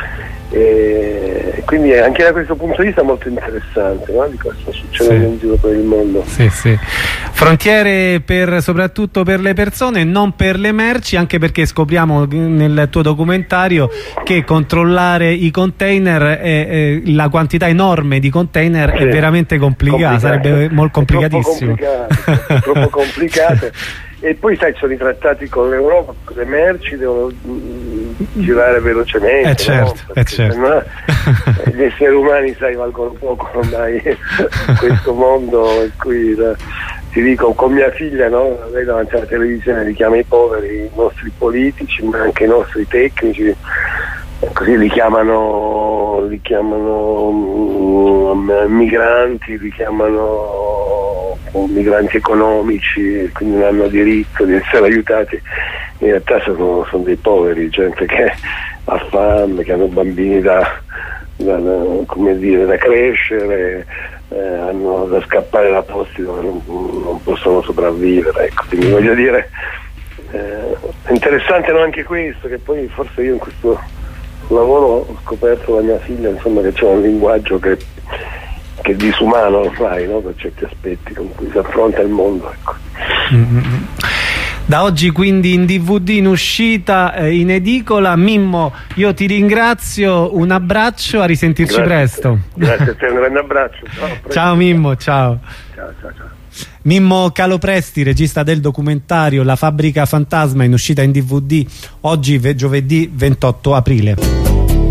E quindi anche da questo punto di vista molto interessante, no? Di cosa sta succedendo sì. in giro per il mondo. Sì, sì. Frontiere per, soprattutto per le persone, non per le merci, anche perché scopriamo nel tuo documentario che controllare i container, è, è, la quantità enorme di container sì. è veramente complicata, sarebbe molto complicatissimo. È troppo complicato, troppo complicato. E poi sai, sono i trattati con l'Europa, le merci devono mm, girare velocemente, eh certo, no? eh certo. Sennò gli esseri umani, sai, valgono poco ormai in questo mondo in cui la, ti dico, con mia figlia, no? Lei davanti alla televisione richiama i poveri, i nostri politici, ma anche i nostri tecnici, così li chiamano, li chiamano um, migranti, li chiamano migranti economici, quindi non hanno diritto di essere aiutati. In realtà sono, sono dei poveri, gente che ha fame, che hanno bambini da, da, da, come dire, da crescere, eh, hanno da scappare da posti dove non, non possono sopravvivere, ecco. Quindi voglio dire, eh, è interessante, no, anche questo, che poi forse io in questo lavoro ho scoperto la mia figlia, insomma, che c'è un linguaggio che che è disumano ormai, no? Per certi aspetti con cui si affronta il mondo, ecco. Mm-hmm. Da oggi quindi in D V D, in uscita, eh, in edicola. Mimmo, io ti ringrazio, un abbraccio, a risentirci Grazie presto. Grazie a te, un grande abbraccio. Ciao, ciao Mimmo, ciao. Ciao, ciao, ciao. Mimmo Calopresti, regista del documentario La fabbrica fantasma, in uscita in D V D oggi, giovedì ventotto aprile.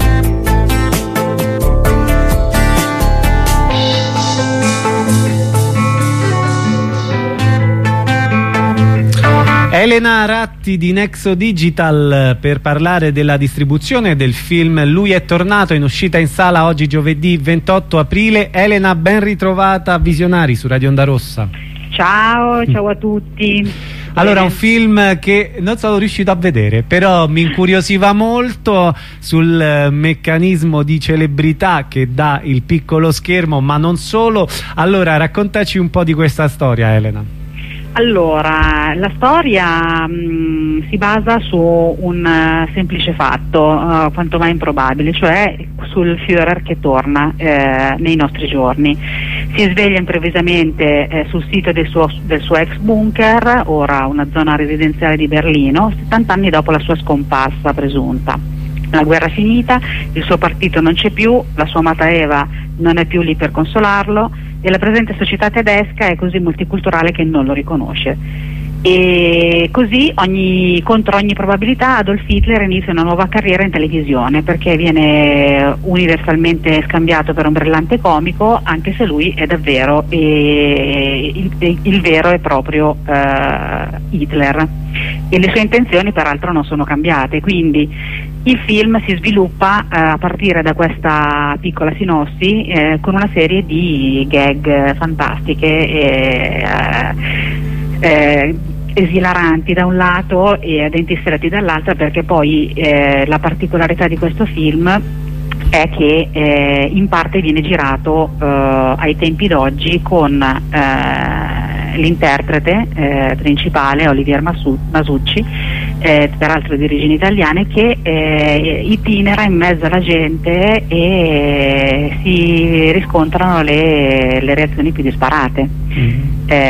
Elena Ratti di Nexo Digital per parlare della distribuzione del film Lui è tornato, in uscita in sala oggi giovedì ventotto aprile. Elena, ben ritrovata a Visionari su Radio Onda Rossa. Ciao, ciao a tutti. Allora, un film che non sono riuscito a vedere, però mi incuriosiva molto sul meccanismo di celebrità che dà il piccolo schermo, ma non solo. Allora, raccontaci un po' di questa storia, Elena. Allora, la storia mh, si basa su un uh, semplice fatto, uh, quanto mai improbabile, cioè sul Führer che torna eh, nei nostri giorni. Si sveglia improvvisamente eh, sul sito del suo, del suo ex bunker, ora una zona residenziale di Berlino, settanta anni dopo la sua scomparsa presunta. La guerra è finita, il suo partito non c'è più, la sua amata Eva non è più lì per consolarlo e la presente società tedesca è così multiculturale che non lo riconosce. E così, ogni, contro ogni probabilità, Adolf Hitler inizia una nuova carriera in televisione, perché viene universalmente scambiato per un brillante comico, anche se lui è davvero e il, il vero è proprio uh, Hitler, e le sue intenzioni peraltro non sono cambiate. Quindi il film si sviluppa uh, a partire da questa piccola sinossi eh, con una serie di gag fantastiche e uh, eh, esilaranti da un lato e a denti serrati dall'altra, perché poi eh, la particolarità di questo film è che eh, in parte viene girato eh, ai tempi d'oggi con eh, l'interprete eh, principale Olivier Masu- Masucci, eh, peraltro di origini italiane, che eh, itinera in mezzo alla gente e si riscontrano le, le reazioni più disparate. Mm-hmm.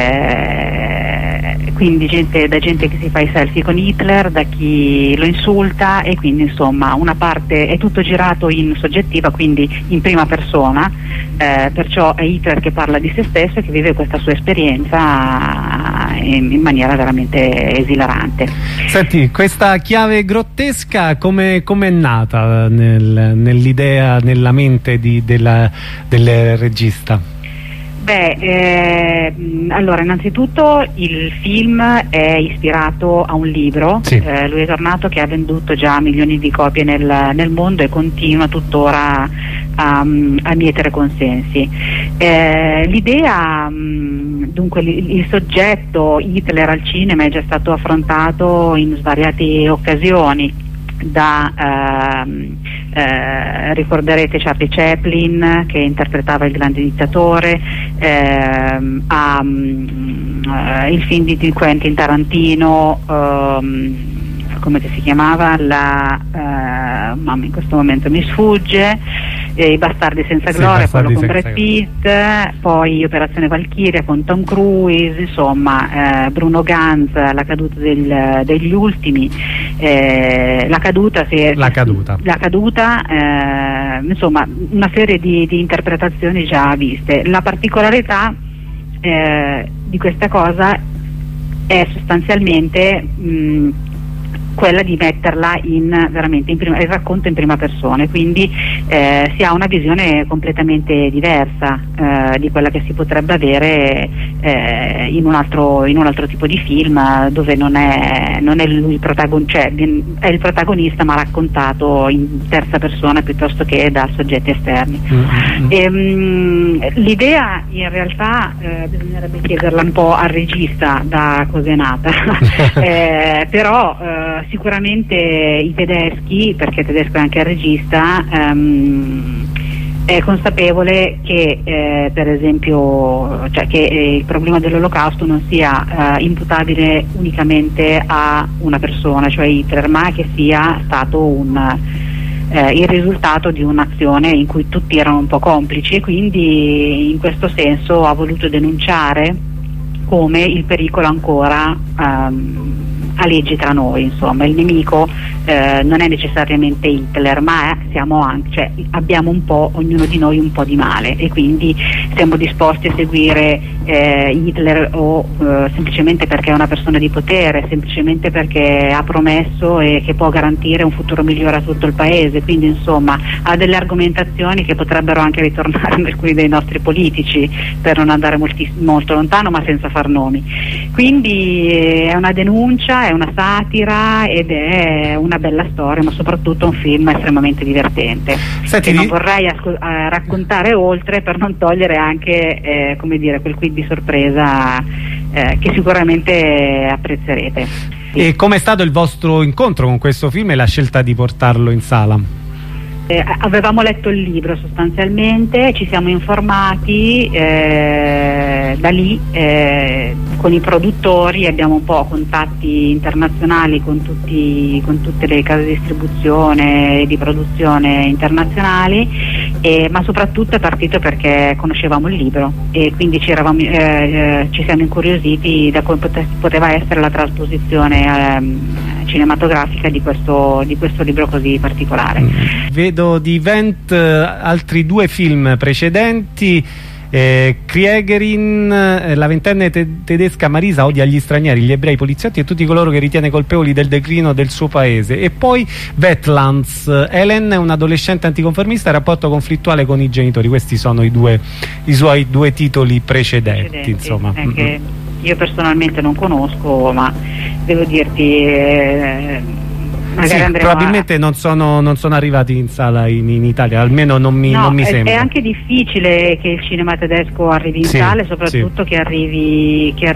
Eh, quindi gente, da gente che si fa i selfie con Hitler, da chi lo insulta, e quindi insomma una parte è tutto girato in soggettiva, quindi in prima persona, eh, perciò è Hitler che parla di se stesso e che vive questa sua esperienza in, in maniera veramente esilarante. Senti, questa chiave grottesca come è nata nel, nell'idea, nella mente di, della, del regista? Beh, eh, allora innanzitutto il film è ispirato a un libro, sì. eh, Lui è tornato, che ha venduto già milioni di copie nel, nel mondo e continua tuttora a, a mietere consensi. Eh, l'idea, mh, dunque il, il soggetto Hitler al cinema è già stato affrontato in svariate occasioni. Da ehm, eh, ricorderete Charlie Chaplin, che interpretava il grande dittatore, ehm, a, um, uh, il film di Quentin Tarantino, um, come si chiamava, la uh, mamma in questo momento mi sfugge, eh, I Bastardi senza sì, gloria, quello con Brad Pitt, poi Operazione Valchiria con Tom Cruise, insomma eh, Bruno Ganz, La caduta del, degli ultimi, eh, la caduta, se, la caduta, la caduta eh, insomma una serie di, di interpretazioni già viste. La particolarità eh, di questa cosa è sostanzialmente mh, quella di metterla in veramente in prima, il racconto in prima persona, quindi eh, si ha una visione completamente diversa eh, di quella che si potrebbe avere eh, in un altro in un altro tipo di film, dove non è non è lui il protagonista, cioè è il protagonista ma raccontato in terza persona piuttosto che da soggetti esterni. Mm-hmm. E, mh, l'idea in realtà eh, bisognerebbe chiederla un po' al regista da cos'è nata, eh, però eh, sicuramente i tedeschi, perché tedesco è anche il regista, ehm, è consapevole che eh, per esempio cioè che eh, il problema dell'Olocausto non sia eh, imputabile unicamente a una persona, cioè Hitler, ma che sia stato un eh, il risultato di un'azione in cui tutti erano un po' complici, e quindi in questo senso ha voluto denunciare come il pericolo ancora ehm, aleggi tra noi, insomma il nemico eh, non è necessariamente Hitler, ma è, siamo anche, cioè, abbiamo un po', ognuno di noi un po' di male, e quindi siamo disposti a seguire eh, Hitler o eh, semplicemente perché è una persona di potere, semplicemente perché ha promesso e che può garantire un futuro migliore a tutto il paese, quindi insomma ha delle argomentazioni che potrebbero anche ritornare in alcuni dei nostri politici, per non andare molto lontano ma senza far nomi. Quindi eh, è una denuncia, è una satira ed è una bella storia, ma soprattutto un film estremamente divertente. Senti, che non vorrei ascol- eh, raccontare oltre, per non togliere anche eh, come dire, quel quid di sorpresa eh, che sicuramente apprezzerete. E com'è stato il vostro incontro con questo film e la scelta di portarlo in sala? Eh, avevamo letto il libro sostanzialmente, ci siamo informati, eh, da lì eh, con i produttori abbiamo un po' contatti internazionali con, tutti, con tutte le case di distribuzione e di produzione internazionali, eh, ma soprattutto è partito perché conoscevamo il libro e quindi ci, eravamo, eh, eh, ci siamo incuriositi da come pote- poteva essere la trasposizione eh, cinematografica di questo, di questo libro così particolare. Mm. Vedo di Wendt altri due film precedenti, eh, Kriegerin, eh, la ventenne te tedesca Marisa odia gli stranieri, gli ebrei, i poliziotti e tutti coloro che ritiene colpevoli del declino del suo paese, e poi Wetlands, Helen, un adolescente anticonformista, rapporto conflittuale con i genitori. Questi sono i due i suoi due titoli precedenti, precedenti insomma. Eh, che io personalmente non conosco, ma devo dirti eh, sì, probabilmente a... non, sono, non sono arrivati in sala in, in Italia, almeno non mi, no, non mi è, sembra. È anche difficile che il cinema tedesco arrivi in sì, sala, soprattutto sì. che arrivi, che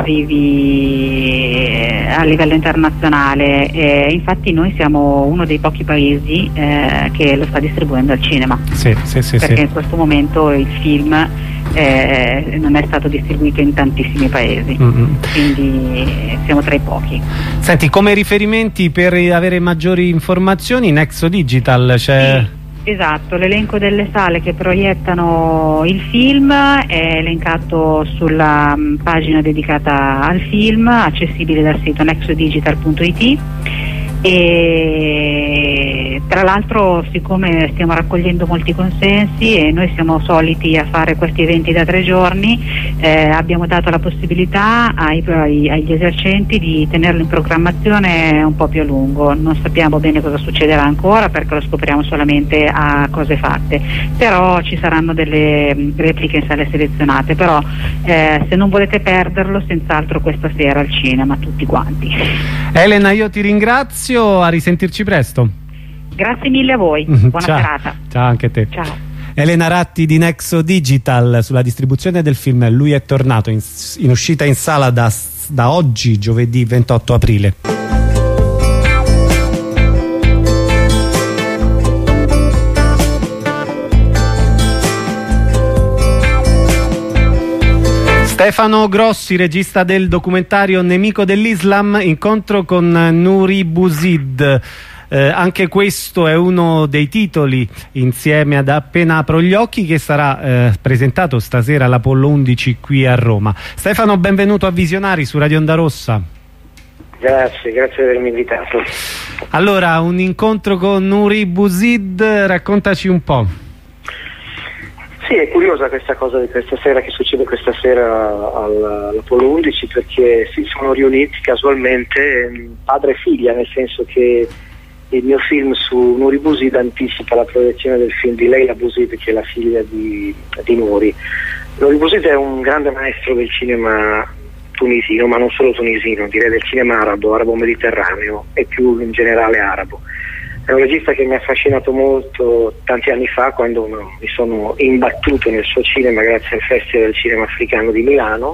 arrivi a livello internazionale. E infatti noi siamo uno dei pochi paesi eh, che lo sta distribuendo al cinema, sì, sì, sì, perché sì. in questo momento il film Eh, non è stato distribuito in tantissimi paesi, mm-hmm. quindi siamo tra i pochi. Senti, come riferimenti per avere maggiori informazioni, Nexo Digital c'è? Sì, esatto, l'elenco delle sale che proiettano il film è elencato sulla um, pagina dedicata al film, accessibile dal sito nexodigital punto it. e tra l'altro, siccome stiamo raccogliendo molti consensi e noi siamo soliti a fare questi eventi da tre giorni, eh, abbiamo dato la possibilità ai, ai, agli esercenti di tenerlo in programmazione un po' più a lungo. Non sappiamo bene cosa succederà ancora perché lo scopriamo solamente a cose fatte, però ci saranno delle repliche in sale selezionate. Però eh, se non volete perderlo, senz'altro questa sera al cinema, tutti quanti. Elena, io ti ringrazio, a risentirci presto. Grazie mille a voi, buona Ciao. serata. Ciao anche a te. Ciao. Elena Ratti di Nexo Digital sulla distribuzione del film Lui è tornato, in, in uscita in sala da, da oggi, giovedì ventotto aprile. Stefano Grossi, regista del documentario Nemico dell'Islam, incontro con Nouri Bouzid. Eh, anche questo è uno dei titoli, insieme ad Appena apro gli occhi, che sarà eh, presentato stasera all'Apollo undici qui a Roma. Stefano, benvenuto a Visionari su Radio Onda Rossa. Grazie, grazie di avermi invitato. Allora, un incontro con Nouri Bouzid, raccontaci un po'. Sì, è curiosa questa cosa di questa sera, che succede questa sera all'Apollo undici, perché si sono riuniti casualmente padre e figlia, nel senso che il mio film su Nouri Bouzid anticipa la proiezione del film di Leila Bouzid, che è la figlia di, di Nouri. Nouri Bouzid è un grande maestro del cinema tunisino, ma non solo tunisino, direi del cinema arabo, arabo-mediterraneo e più in generale arabo. È un regista che mi ha affascinato molto tanti anni fa, quando mi sono imbattuto nel suo cinema grazie al Festival del Cinema Africano di Milano,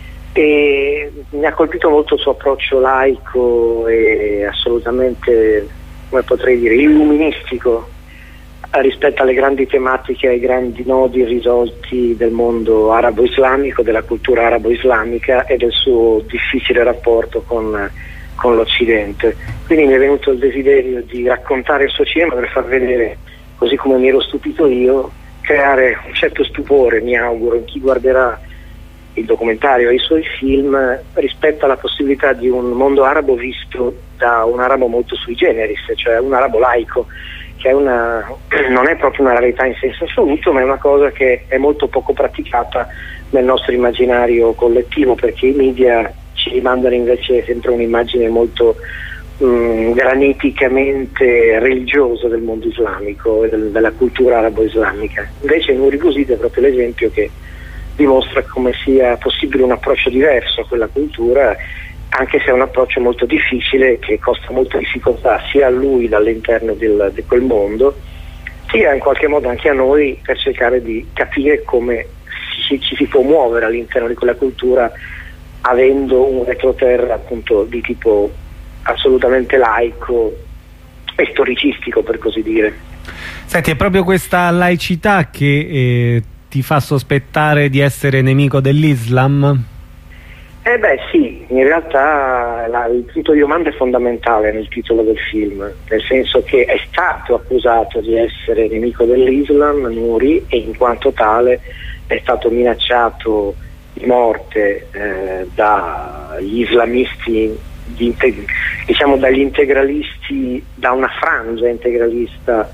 e mi ha colpito molto il suo approccio laico e assolutamente, come potrei dire, illuministico rispetto alle grandi tematiche, ai grandi nodi irrisolti del mondo arabo-islamico, della cultura arabo-islamica e del suo difficile rapporto con con l'Occidente. Quindi mi è venuto il desiderio di raccontare il suo cinema per far vedere, così come mi ero stupito io, creare un certo stupore, mi auguro, in chi guarderà il documentario e i suoi film rispetto alla possibilità di un mondo arabo visto da un arabo molto sui generis, cioè un arabo laico, che è una, non è proprio una rarità in senso assoluto, ma è una cosa che è molto poco praticata nel nostro immaginario collettivo, perché i media ci rimandano invece sempre un'immagine molto mh, graniticamente religiosa del mondo islamico e del, della cultura arabo-islamica. Invece Nouri Bouzid è proprio l'esempio che dimostra come sia possibile un approccio diverso a quella cultura, anche se è un approccio molto difficile, che costa molta difficoltà sia a lui dall'interno del, di quel mondo, sia in qualche modo anche a noi, per cercare di capire come ci, ci si può muovere all'interno di quella cultura, avendo un retroterra appunto di tipo assolutamente laico e storicistico, per così dire. Senti, è proprio questa laicità che eh, ti fa sospettare di essere nemico dell'Islam? Eh beh sì, in realtà la, il punto di domanda è fondamentale nel titolo del film, nel senso che è stato accusato di essere nemico dell'Islam, Nouri, e in quanto tale è stato minacciato di morte eh, dagli islamisti, di, diciamo dagli integralisti, da una frangia integralista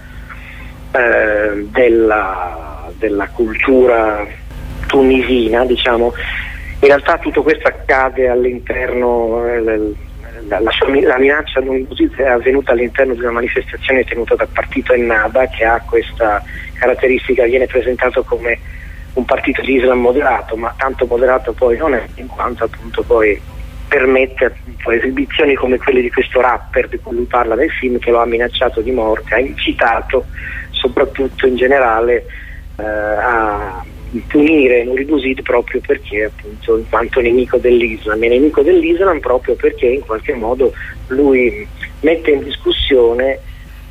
eh, della, della cultura tunisina, diciamo. In realtà tutto questo accade all'interno, eh, la, la, la minaccia di un Bouzid è avvenuta all'interno di una manifestazione tenuta dal partito Ennahda, che ha questa caratteristica, viene presentato come un partito di Islam moderato, ma tanto moderato poi non è, in quanto appunto poi permette appunto esibizioni come quelle di questo rapper di cui lui parla nel film, che lo ha minacciato di morte, ha incitato soprattutto in generale eh, a punire Nouri Bouzid proprio perché appunto in quanto nemico dell'Islam, è nemico dell'Islam proprio perché in qualche modo lui mette in discussione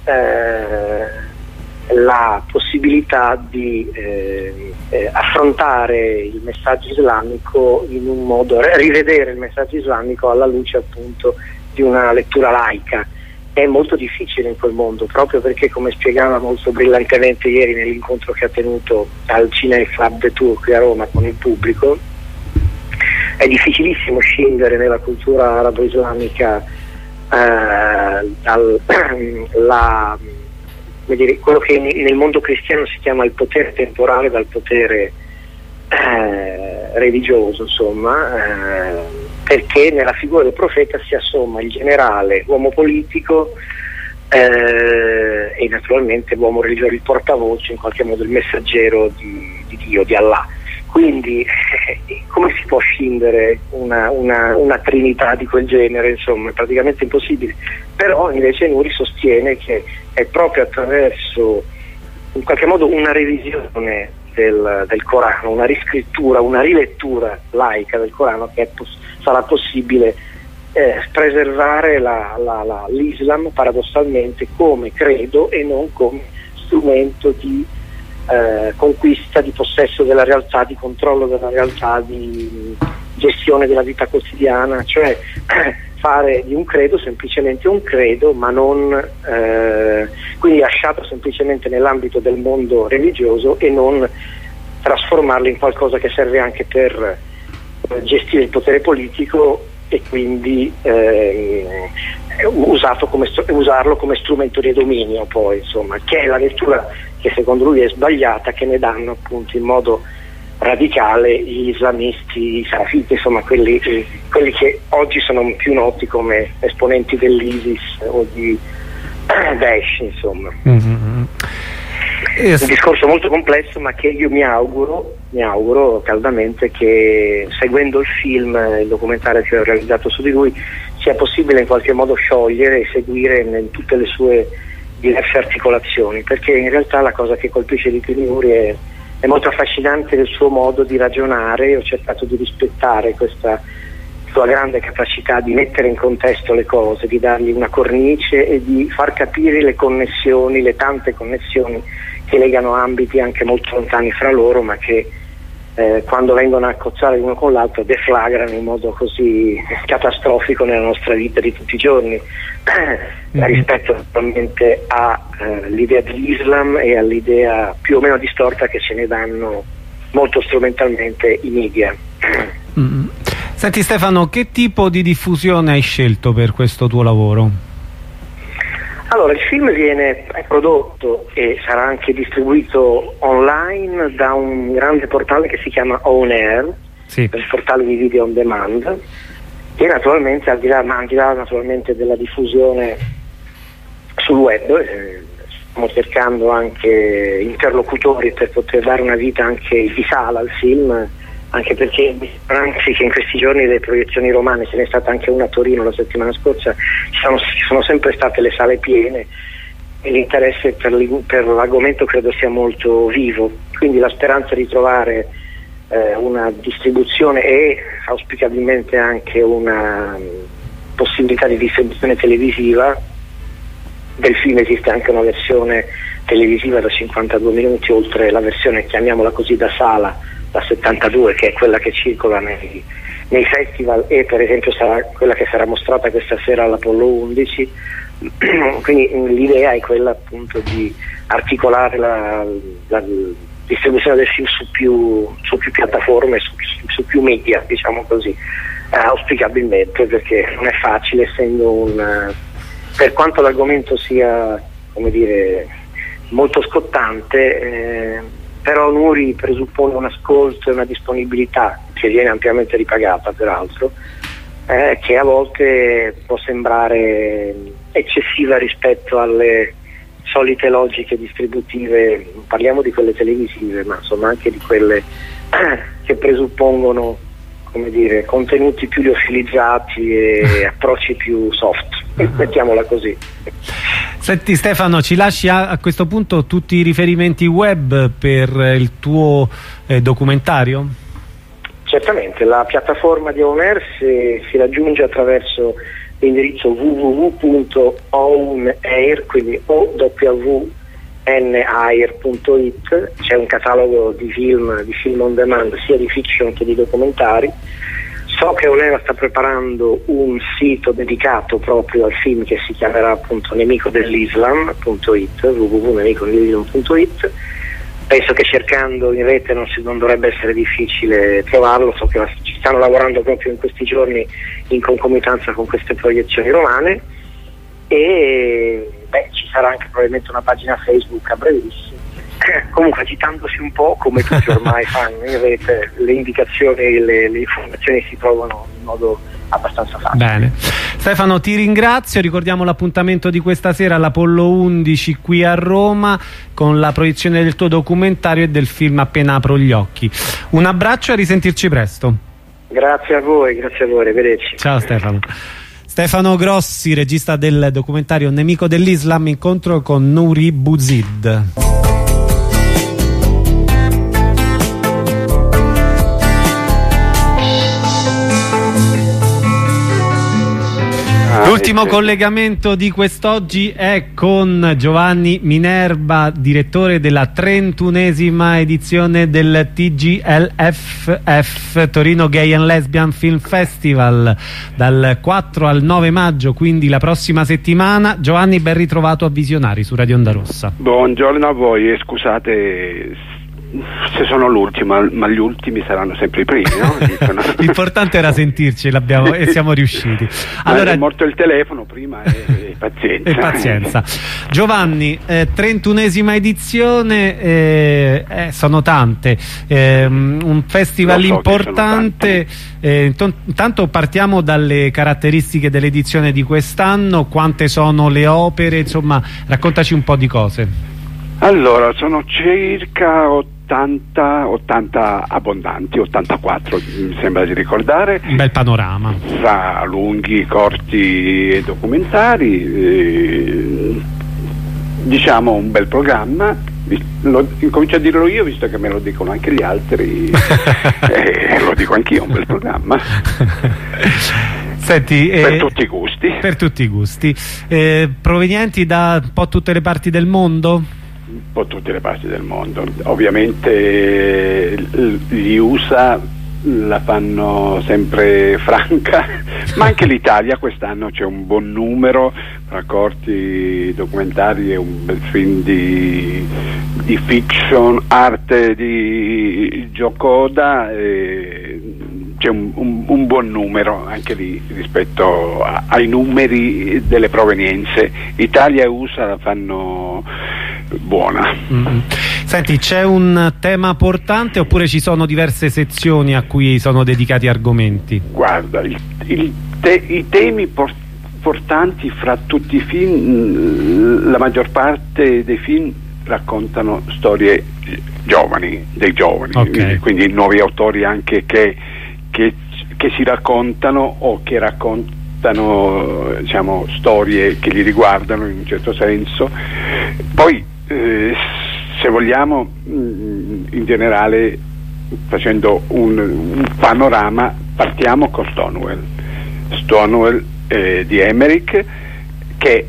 eh, la possibilità di eh, eh, affrontare il messaggio islamico in un modo, rivedere il messaggio islamico alla luce appunto di una lettura laica. È molto difficile in quel mondo, proprio perché, come spiegava molto brillantemente ieri nell'incontro che ha tenuto al Cinema Club de Tour qui a Roma con il pubblico, è difficilissimo scendere nella cultura arabo-islamica eh, al, la, come dire, quello che nel mondo cristiano si chiama il potere temporale dal potere eh, religioso, insomma, eh, perché nella figura del profeta si assomma il generale, uomo politico, eh, e naturalmente l'uomo religioso, il portavoce, in qualche modo il messaggero di, di Dio, di Allah. Quindi eh, come si può scindere una, una, una trinità di quel genere? Insomma, è praticamente impossibile. Però invece Nuri sostiene che è proprio attraverso in qualche modo una revisione del, del Corano, una riscrittura, una rilettura laica del Corano che è poss- sarà possibile eh, preservare la, la, la, l'Islam paradossalmente come credo e non come strumento di eh, conquista, di possesso della realtà, di controllo della realtà, di gestione della vita quotidiana, cioè fare di un credo semplicemente un credo, ma non eh, quindi lasciato semplicemente nell'ambito del mondo religioso e non trasformarlo in qualcosa che serve anche per eh, gestire il potere politico e quindi eh, usato come, usarlo come strumento di dominio, poi insomma, che è la lettura che secondo lui è sbagliata, che ne danno appunto in modo radicale gli islamisti, i salafiti, insomma quelli, quelli che oggi sono più noti come esponenti dell'ISIS o di Daesh, insomma. Mm-hmm. Un discorso molto complesso, ma che io mi auguro mi auguro caldamente che, seguendo il film, il documentario che ho realizzato su di lui, sia possibile in qualche modo sciogliere e seguire in tutte le sue diverse articolazioni, perché in realtà la cosa che colpisce di più Nuri è È molto affascinante il suo modo di ragionare. Ho cercato di rispettare questa sua grande capacità di mettere in contesto le cose, di dargli una cornice e di far capire le connessioni, le tante connessioni che legano ambiti anche molto lontani fra loro, ma che eh, quando vengono a accozzare l'uno con l'altro deflagrano in modo così catastrofico nella nostra vita di tutti i giorni, mm-hmm. rispetto naturalmente all'idea eh, dell'Islam e all'idea più o meno distorta che ce ne danno molto strumentalmente i media. Mm-hmm. Senti Stefano, che tipo di diffusione hai scelto per questo tuo lavoro? Allora, il film viene prodotto e sarà anche distribuito online da un grande portale che si chiama On Air, sì. Il portale di video on demand, che naturalmente al di là, ma al di là naturalmente della diffusione sul web, eh, stiamo cercando anche interlocutori per poter dare una vita anche di sala al film, anche perché anzi che in questi giorni le proiezioni romane, ce n'è stata anche una a Torino la settimana scorsa, ci sono, ci sono sempre state le sale piene e l'interesse per, per l'argomento credo sia molto vivo, quindi la speranza di trovare eh, una distribuzione e auspicabilmente anche una possibilità di distribuzione televisiva del film. Esiste anche una versione televisiva da cinquantadue minuti, oltre la versione, chiamiamola così, da sala da settantadue, che è quella che circola nei, nei festival e per esempio sarà quella che sarà mostrata questa sera all'Apollo undici. Quindi l'idea è quella appunto di articolare la, la distribuzione del film su più, su più piattaforme, su, su più media, diciamo così, eh, auspicabilmente, perché non è facile, essendo un, per quanto l'argomento sia, come dire, molto scottante, eh, però Nuri presuppone un ascolto e una disponibilità che viene ampiamente ripagata peraltro, eh, che a volte può sembrare eccessiva rispetto alle solite logiche distributive, parliamo di quelle televisive, ma insomma anche di quelle eh, che presuppongono, come dire, contenuti più liofilizzati e approcci più soft, mettiamola così. Senti Stefano, ci lasci a, a questo punto tutti i riferimenti web per il tuo eh, documentario? Certamente, la piattaforma di On Air si, si raggiunge attraverso l'indirizzo w w w punto onair, quindi o w n air punto i t. C'è un catalogo di film, di film on demand, sia di fiction che di documentari. So che On Air sta preparando un sito dedicato proprio al film che si chiamerà appunto nemico dell'islam punto i t, w w w punto nemico dell'islam punto i t. Penso che cercando in rete non, si, non dovrebbe essere difficile trovarlo. So che ci stanno lavorando proprio in questi giorni in concomitanza con queste proiezioni romane. e beh, ci sarà anche probabilmente una pagina Facebook a brevissimo. Comunque, agitandosi un po' come tutti ormai fanno in rete, le indicazioni e le, le informazioni si trovano in modo abbastanza facile. Bene, Stefano, ti ringrazio. Ricordiamo l'appuntamento di questa sera all'Apollo undici qui a Roma con la proiezione del tuo documentario e del film Appena apro gli occhi. Un abbraccio e a risentirci presto. Grazie a voi, grazie a voi, arrivederci. Ciao Stefano. Stefano Grossi, regista del documentario Nemico dell'Islam, incontro con Nouri Bouzid. L'ultimo collegamento di quest'oggi è con Giovanni Minerva, direttore della trentunesima edizione del T G L F F Torino Gay and Lesbian Film Festival, dal quattro al nove maggio, quindi la prossima settimana. Giovanni, ben ritrovato a Visionari su Radio Onda Rossa. Buongiorno a voi e scusate se sono l'ultimo, ma gli ultimi saranno sempre i primi, no? L'importante era sentirci, l'abbiamo e siamo riusciti. Allora, è morto il telefono prima e, e pazienza. E pazienza. Giovanni, eh, trentunesima edizione, eh, eh, sono tante, eh, un festival so importante. Eh, intanto partiamo dalle caratteristiche dell'edizione di quest'anno. Quante sono le opere? Insomma, raccontaci un po' di cose. Allora, sono circa ottanta, ottanta abbondanti, ottantaquattro mi sembra di ricordare. Un bel panorama. Fra lunghi, corti e documentari, eh, diciamo un bel programma. Lo, incomincio a dirlo io visto che me lo dicono anche gli altri e lo dico anch'io, un bel programma. Senti, per eh, tutti i gusti. Per tutti i gusti. Eh, provenienti da un po' tutte le parti del mondo? Un po' tutte le parti del mondo. Ovviamente gli U S A la fanno sempre franca, ma anche l'Italia quest'anno c'è un buon numero tra corti documentari e un bel film di, di fiction, arte di Giocoda, e c'è un, un, un buon numero anche lì rispetto a, ai numeri delle provenienze. Italia e U S A la fanno buona. Mm-hmm. Senti, c'è un tema portante oppure ci sono diverse sezioni a cui sono dedicati argomenti? Guarda, il, il te, i temi por, portanti fra tutti i film, la maggior parte dei film raccontano storie giovani, dei giovani, okay. Quindi nuovi autori anche che, che, che si raccontano o che raccontano, diciamo, storie che li riguardano in un certo senso. Poi eh, se vogliamo, in generale, facendo un, un panorama, partiamo con Stonewall Stonewall eh, di Emmerich, che,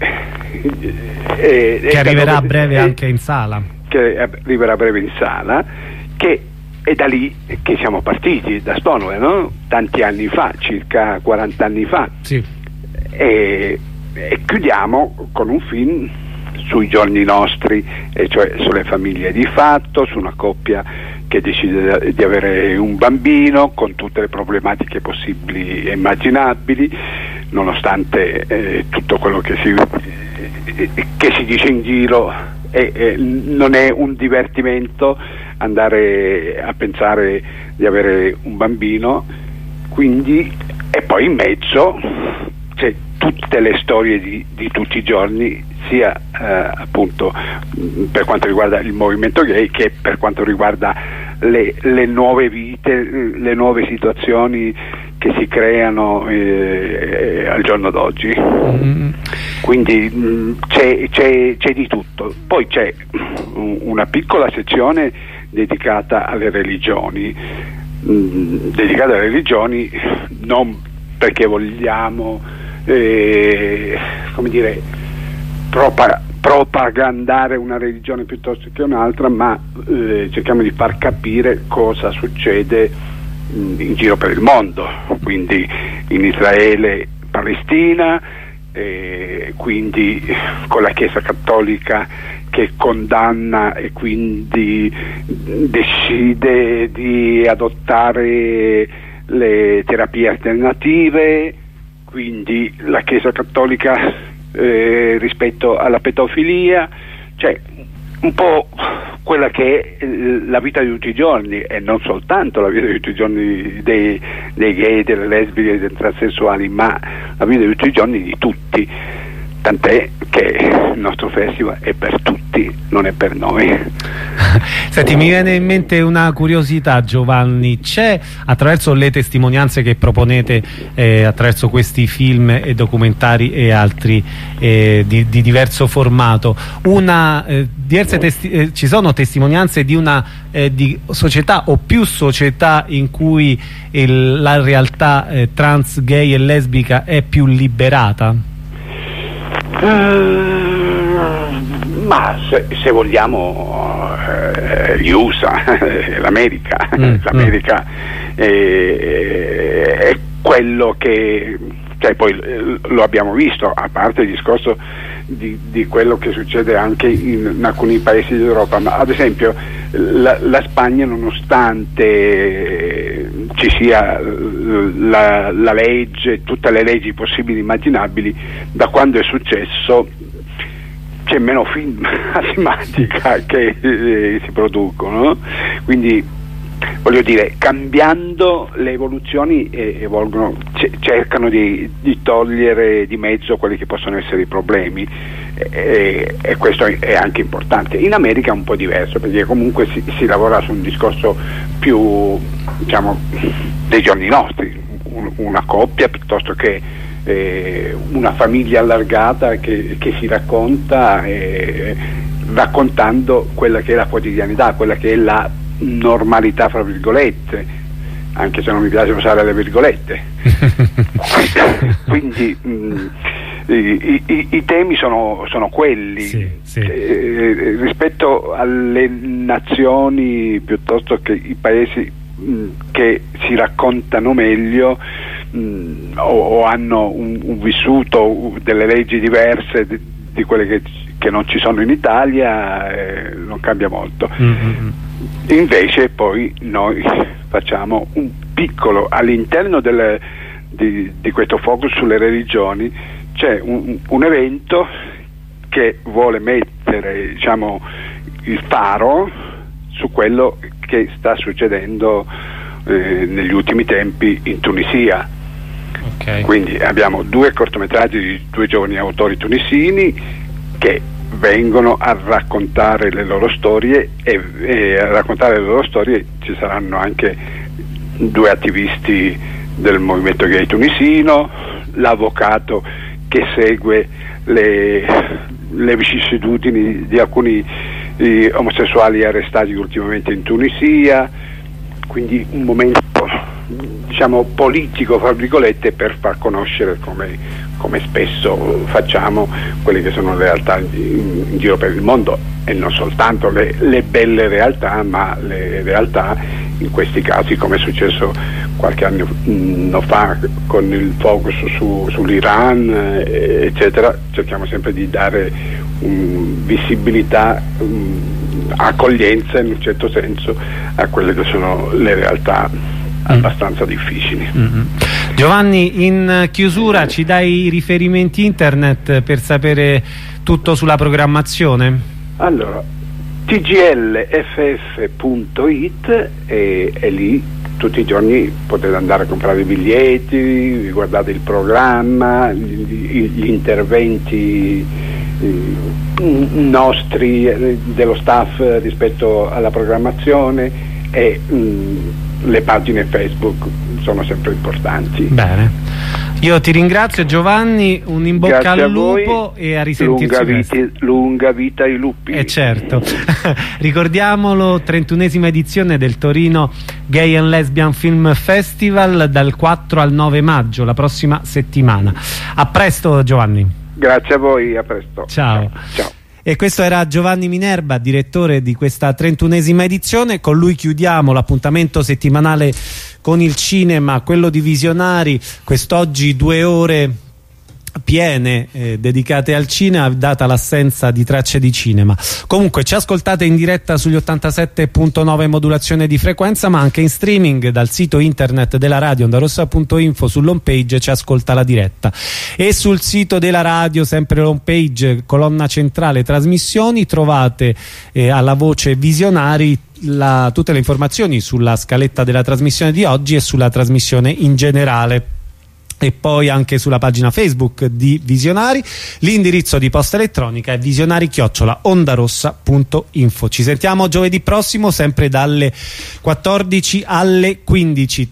eh, che arriverà a breve eh, anche in sala che arriverà a breve in sala che è da lì che siamo partiti, da Stonewall, no? Tanti anni fa, circa quaranta anni fa, sì. e, e chiudiamo con un film sui giorni nostri, e cioè sulle famiglie di fatto, su una coppia che decide di avere un bambino con tutte le problematiche possibili e immaginabili, nonostante eh, tutto quello che si, eh, che si dice in giro, eh, eh, non è un divertimento andare a pensare di avere un bambino. Quindi, e poi in mezzo c'è tutte le storie di, di tutti i giorni, sia eh, appunto per quanto riguarda il movimento gay che per quanto riguarda le, le nuove vite, le nuove situazioni che si creano eh, al giorno d'oggi. Mm. Quindi mh, c'è, c'è, c'è di tutto. Poi c'è una piccola sezione dedicata alle religioni, mh, dedicata alle religioni non perché vogliamo eh, come dire propa- propagandare una religione piuttosto che un'altra, ma eh, cerchiamo di far capire cosa succede mh, in giro per il mondo, quindi in Israele, Palestina, eh, quindi con la Chiesa Cattolica che condanna e quindi decide di adottare le terapie alternative, quindi la Chiesa Cattolica eh, rispetto alla pedofilia, cioè un po' quella che è la vita di tutti i giorni, e non soltanto la vita di tutti i giorni dei, dei gay, delle lesbiche, dei transessuali, ma la vita di tutti i giorni di tutti, tant'è che il nostro festival è per tutti, non è per noi. Senti, mi viene in mente una curiosità, Giovanni: c'è, attraverso le testimonianze che proponete eh, attraverso questi film e documentari e altri eh, di, di diverso formato, una, eh, diverse testi eh, ci sono testimonianze di una eh, di società o più società in cui il, la realtà eh, trans, gay e lesbica è più liberata? Uh, ma se, se vogliamo eh, gli U S A, l'America, mm, l'America mm. è, è quello che, cioè, poi lo abbiamo visto, a parte il discorso di, di quello che succede anche in, in alcuni paesi d'Europa, ma ad esempio la, la Spagna, nonostante ci sia la, la legge, tutte le leggi possibili e immaginabili, da quando è successo c'è meno film a tematica che eh, si producono, quindi voglio dire, cambiando le evoluzioni eh, evolgono, c- cercano di, di togliere di mezzo quelli che possono essere i problemi, e, e questo è anche importante. In America è un po' diverso, perché comunque si, si lavora su un discorso più, diciamo, dei giorni nostri, un, una coppia piuttosto che eh, una famiglia allargata che, che si racconta, eh, raccontando quella che è la quotidianità, quella che è la normalità, fra virgolette, anche se non mi piace usare le virgolette. Quindi mh, i, i, i temi sono, sono quelli, sì, sì. Eh, rispetto alle nazioni piuttosto che i paesi mh, che si raccontano meglio mh, o, o hanno un, un vissuto, delle leggi diverse di, di quelle che, che non ci sono in Italia, eh, non cambia molto. Mm-hmm. Invece poi noi facciamo un piccolo, all'interno del, di, di questo focus sulle religioni c'è un, un evento che vuole mettere, diciamo, il faro su quello che sta succedendo eh, negli ultimi tempi in Tunisia. Okay. Quindi abbiamo due cortometraggi di due giovani autori tunisini che vengono a raccontare le loro storie, e, e a raccontare le loro storie ci saranno anche due attivisti del movimento gay tunisino, l'avvocato che segue le, le vicissitudini di alcuni eh, omosessuali arrestati ultimamente in Tunisia, quindi un momento, diciamo, politico, fra virgolette, per far conoscere, come, come spesso facciamo, quelle che sono le realtà in, in giro per il mondo, e non soltanto le, le belle realtà, ma le realtà, in questi casi, come è successo qualche anno mh, fa con il focus su, sull'Iran, eh, eccetera. Cerchiamo sempre di dare um, visibilità, um, accoglienza in un certo senso a quelle che sono le realtà abbastanza difficili. Mm-hmm. Giovanni, in chiusura ci dai i riferimenti internet per sapere tutto sulla programmazione? Allora, t g l f f punto i t e, e lì tutti i giorni potete andare a comprare i biglietti, guardate il programma, gli, gli interventi eh, nostri, eh, dello staff rispetto alla programmazione, e mh, le pagine Facebook sono sempre importanti. Bene, io ti ringrazio, Giovanni, un in bocca Grazie al lupo e a risentirci. Lunga vita, lunga vita ai lupi. Eh certo. Ricordiamolo, trentunesima edizione del Torino Gay and Lesbian Film Festival, dal quattro al nove maggio, la prossima settimana. A presto, Giovanni. Grazie a voi, a presto. Ciao. Ciao. E questo era Giovanni Minerva, direttore di questa trentunesima edizione. Con lui chiudiamo l'appuntamento settimanale con il cinema, quello di Visionari. Quest'oggi due ore piene eh, dedicate al cinema, data l'assenza di tracce di cinema. Comunque ci ascoltate in diretta sugli ottantasette punto nove modulazione di frequenza, ma anche in streaming dal sito internet della radio ondarossa punto info. Sull'home page ci ascolta la diretta, e sul sito della radio, sempre l'home page, colonna centrale trasmissioni, trovate eh, alla voce visionari la, tutte le informazioni sulla scaletta della trasmissione di oggi e sulla trasmissione in generale, e poi anche sulla pagina Facebook di Visionari. L'indirizzo di posta elettronica è visionari chiocciola ondarossa punto info. Ci sentiamo giovedì prossimo, sempre dalle quattordici alle quindici.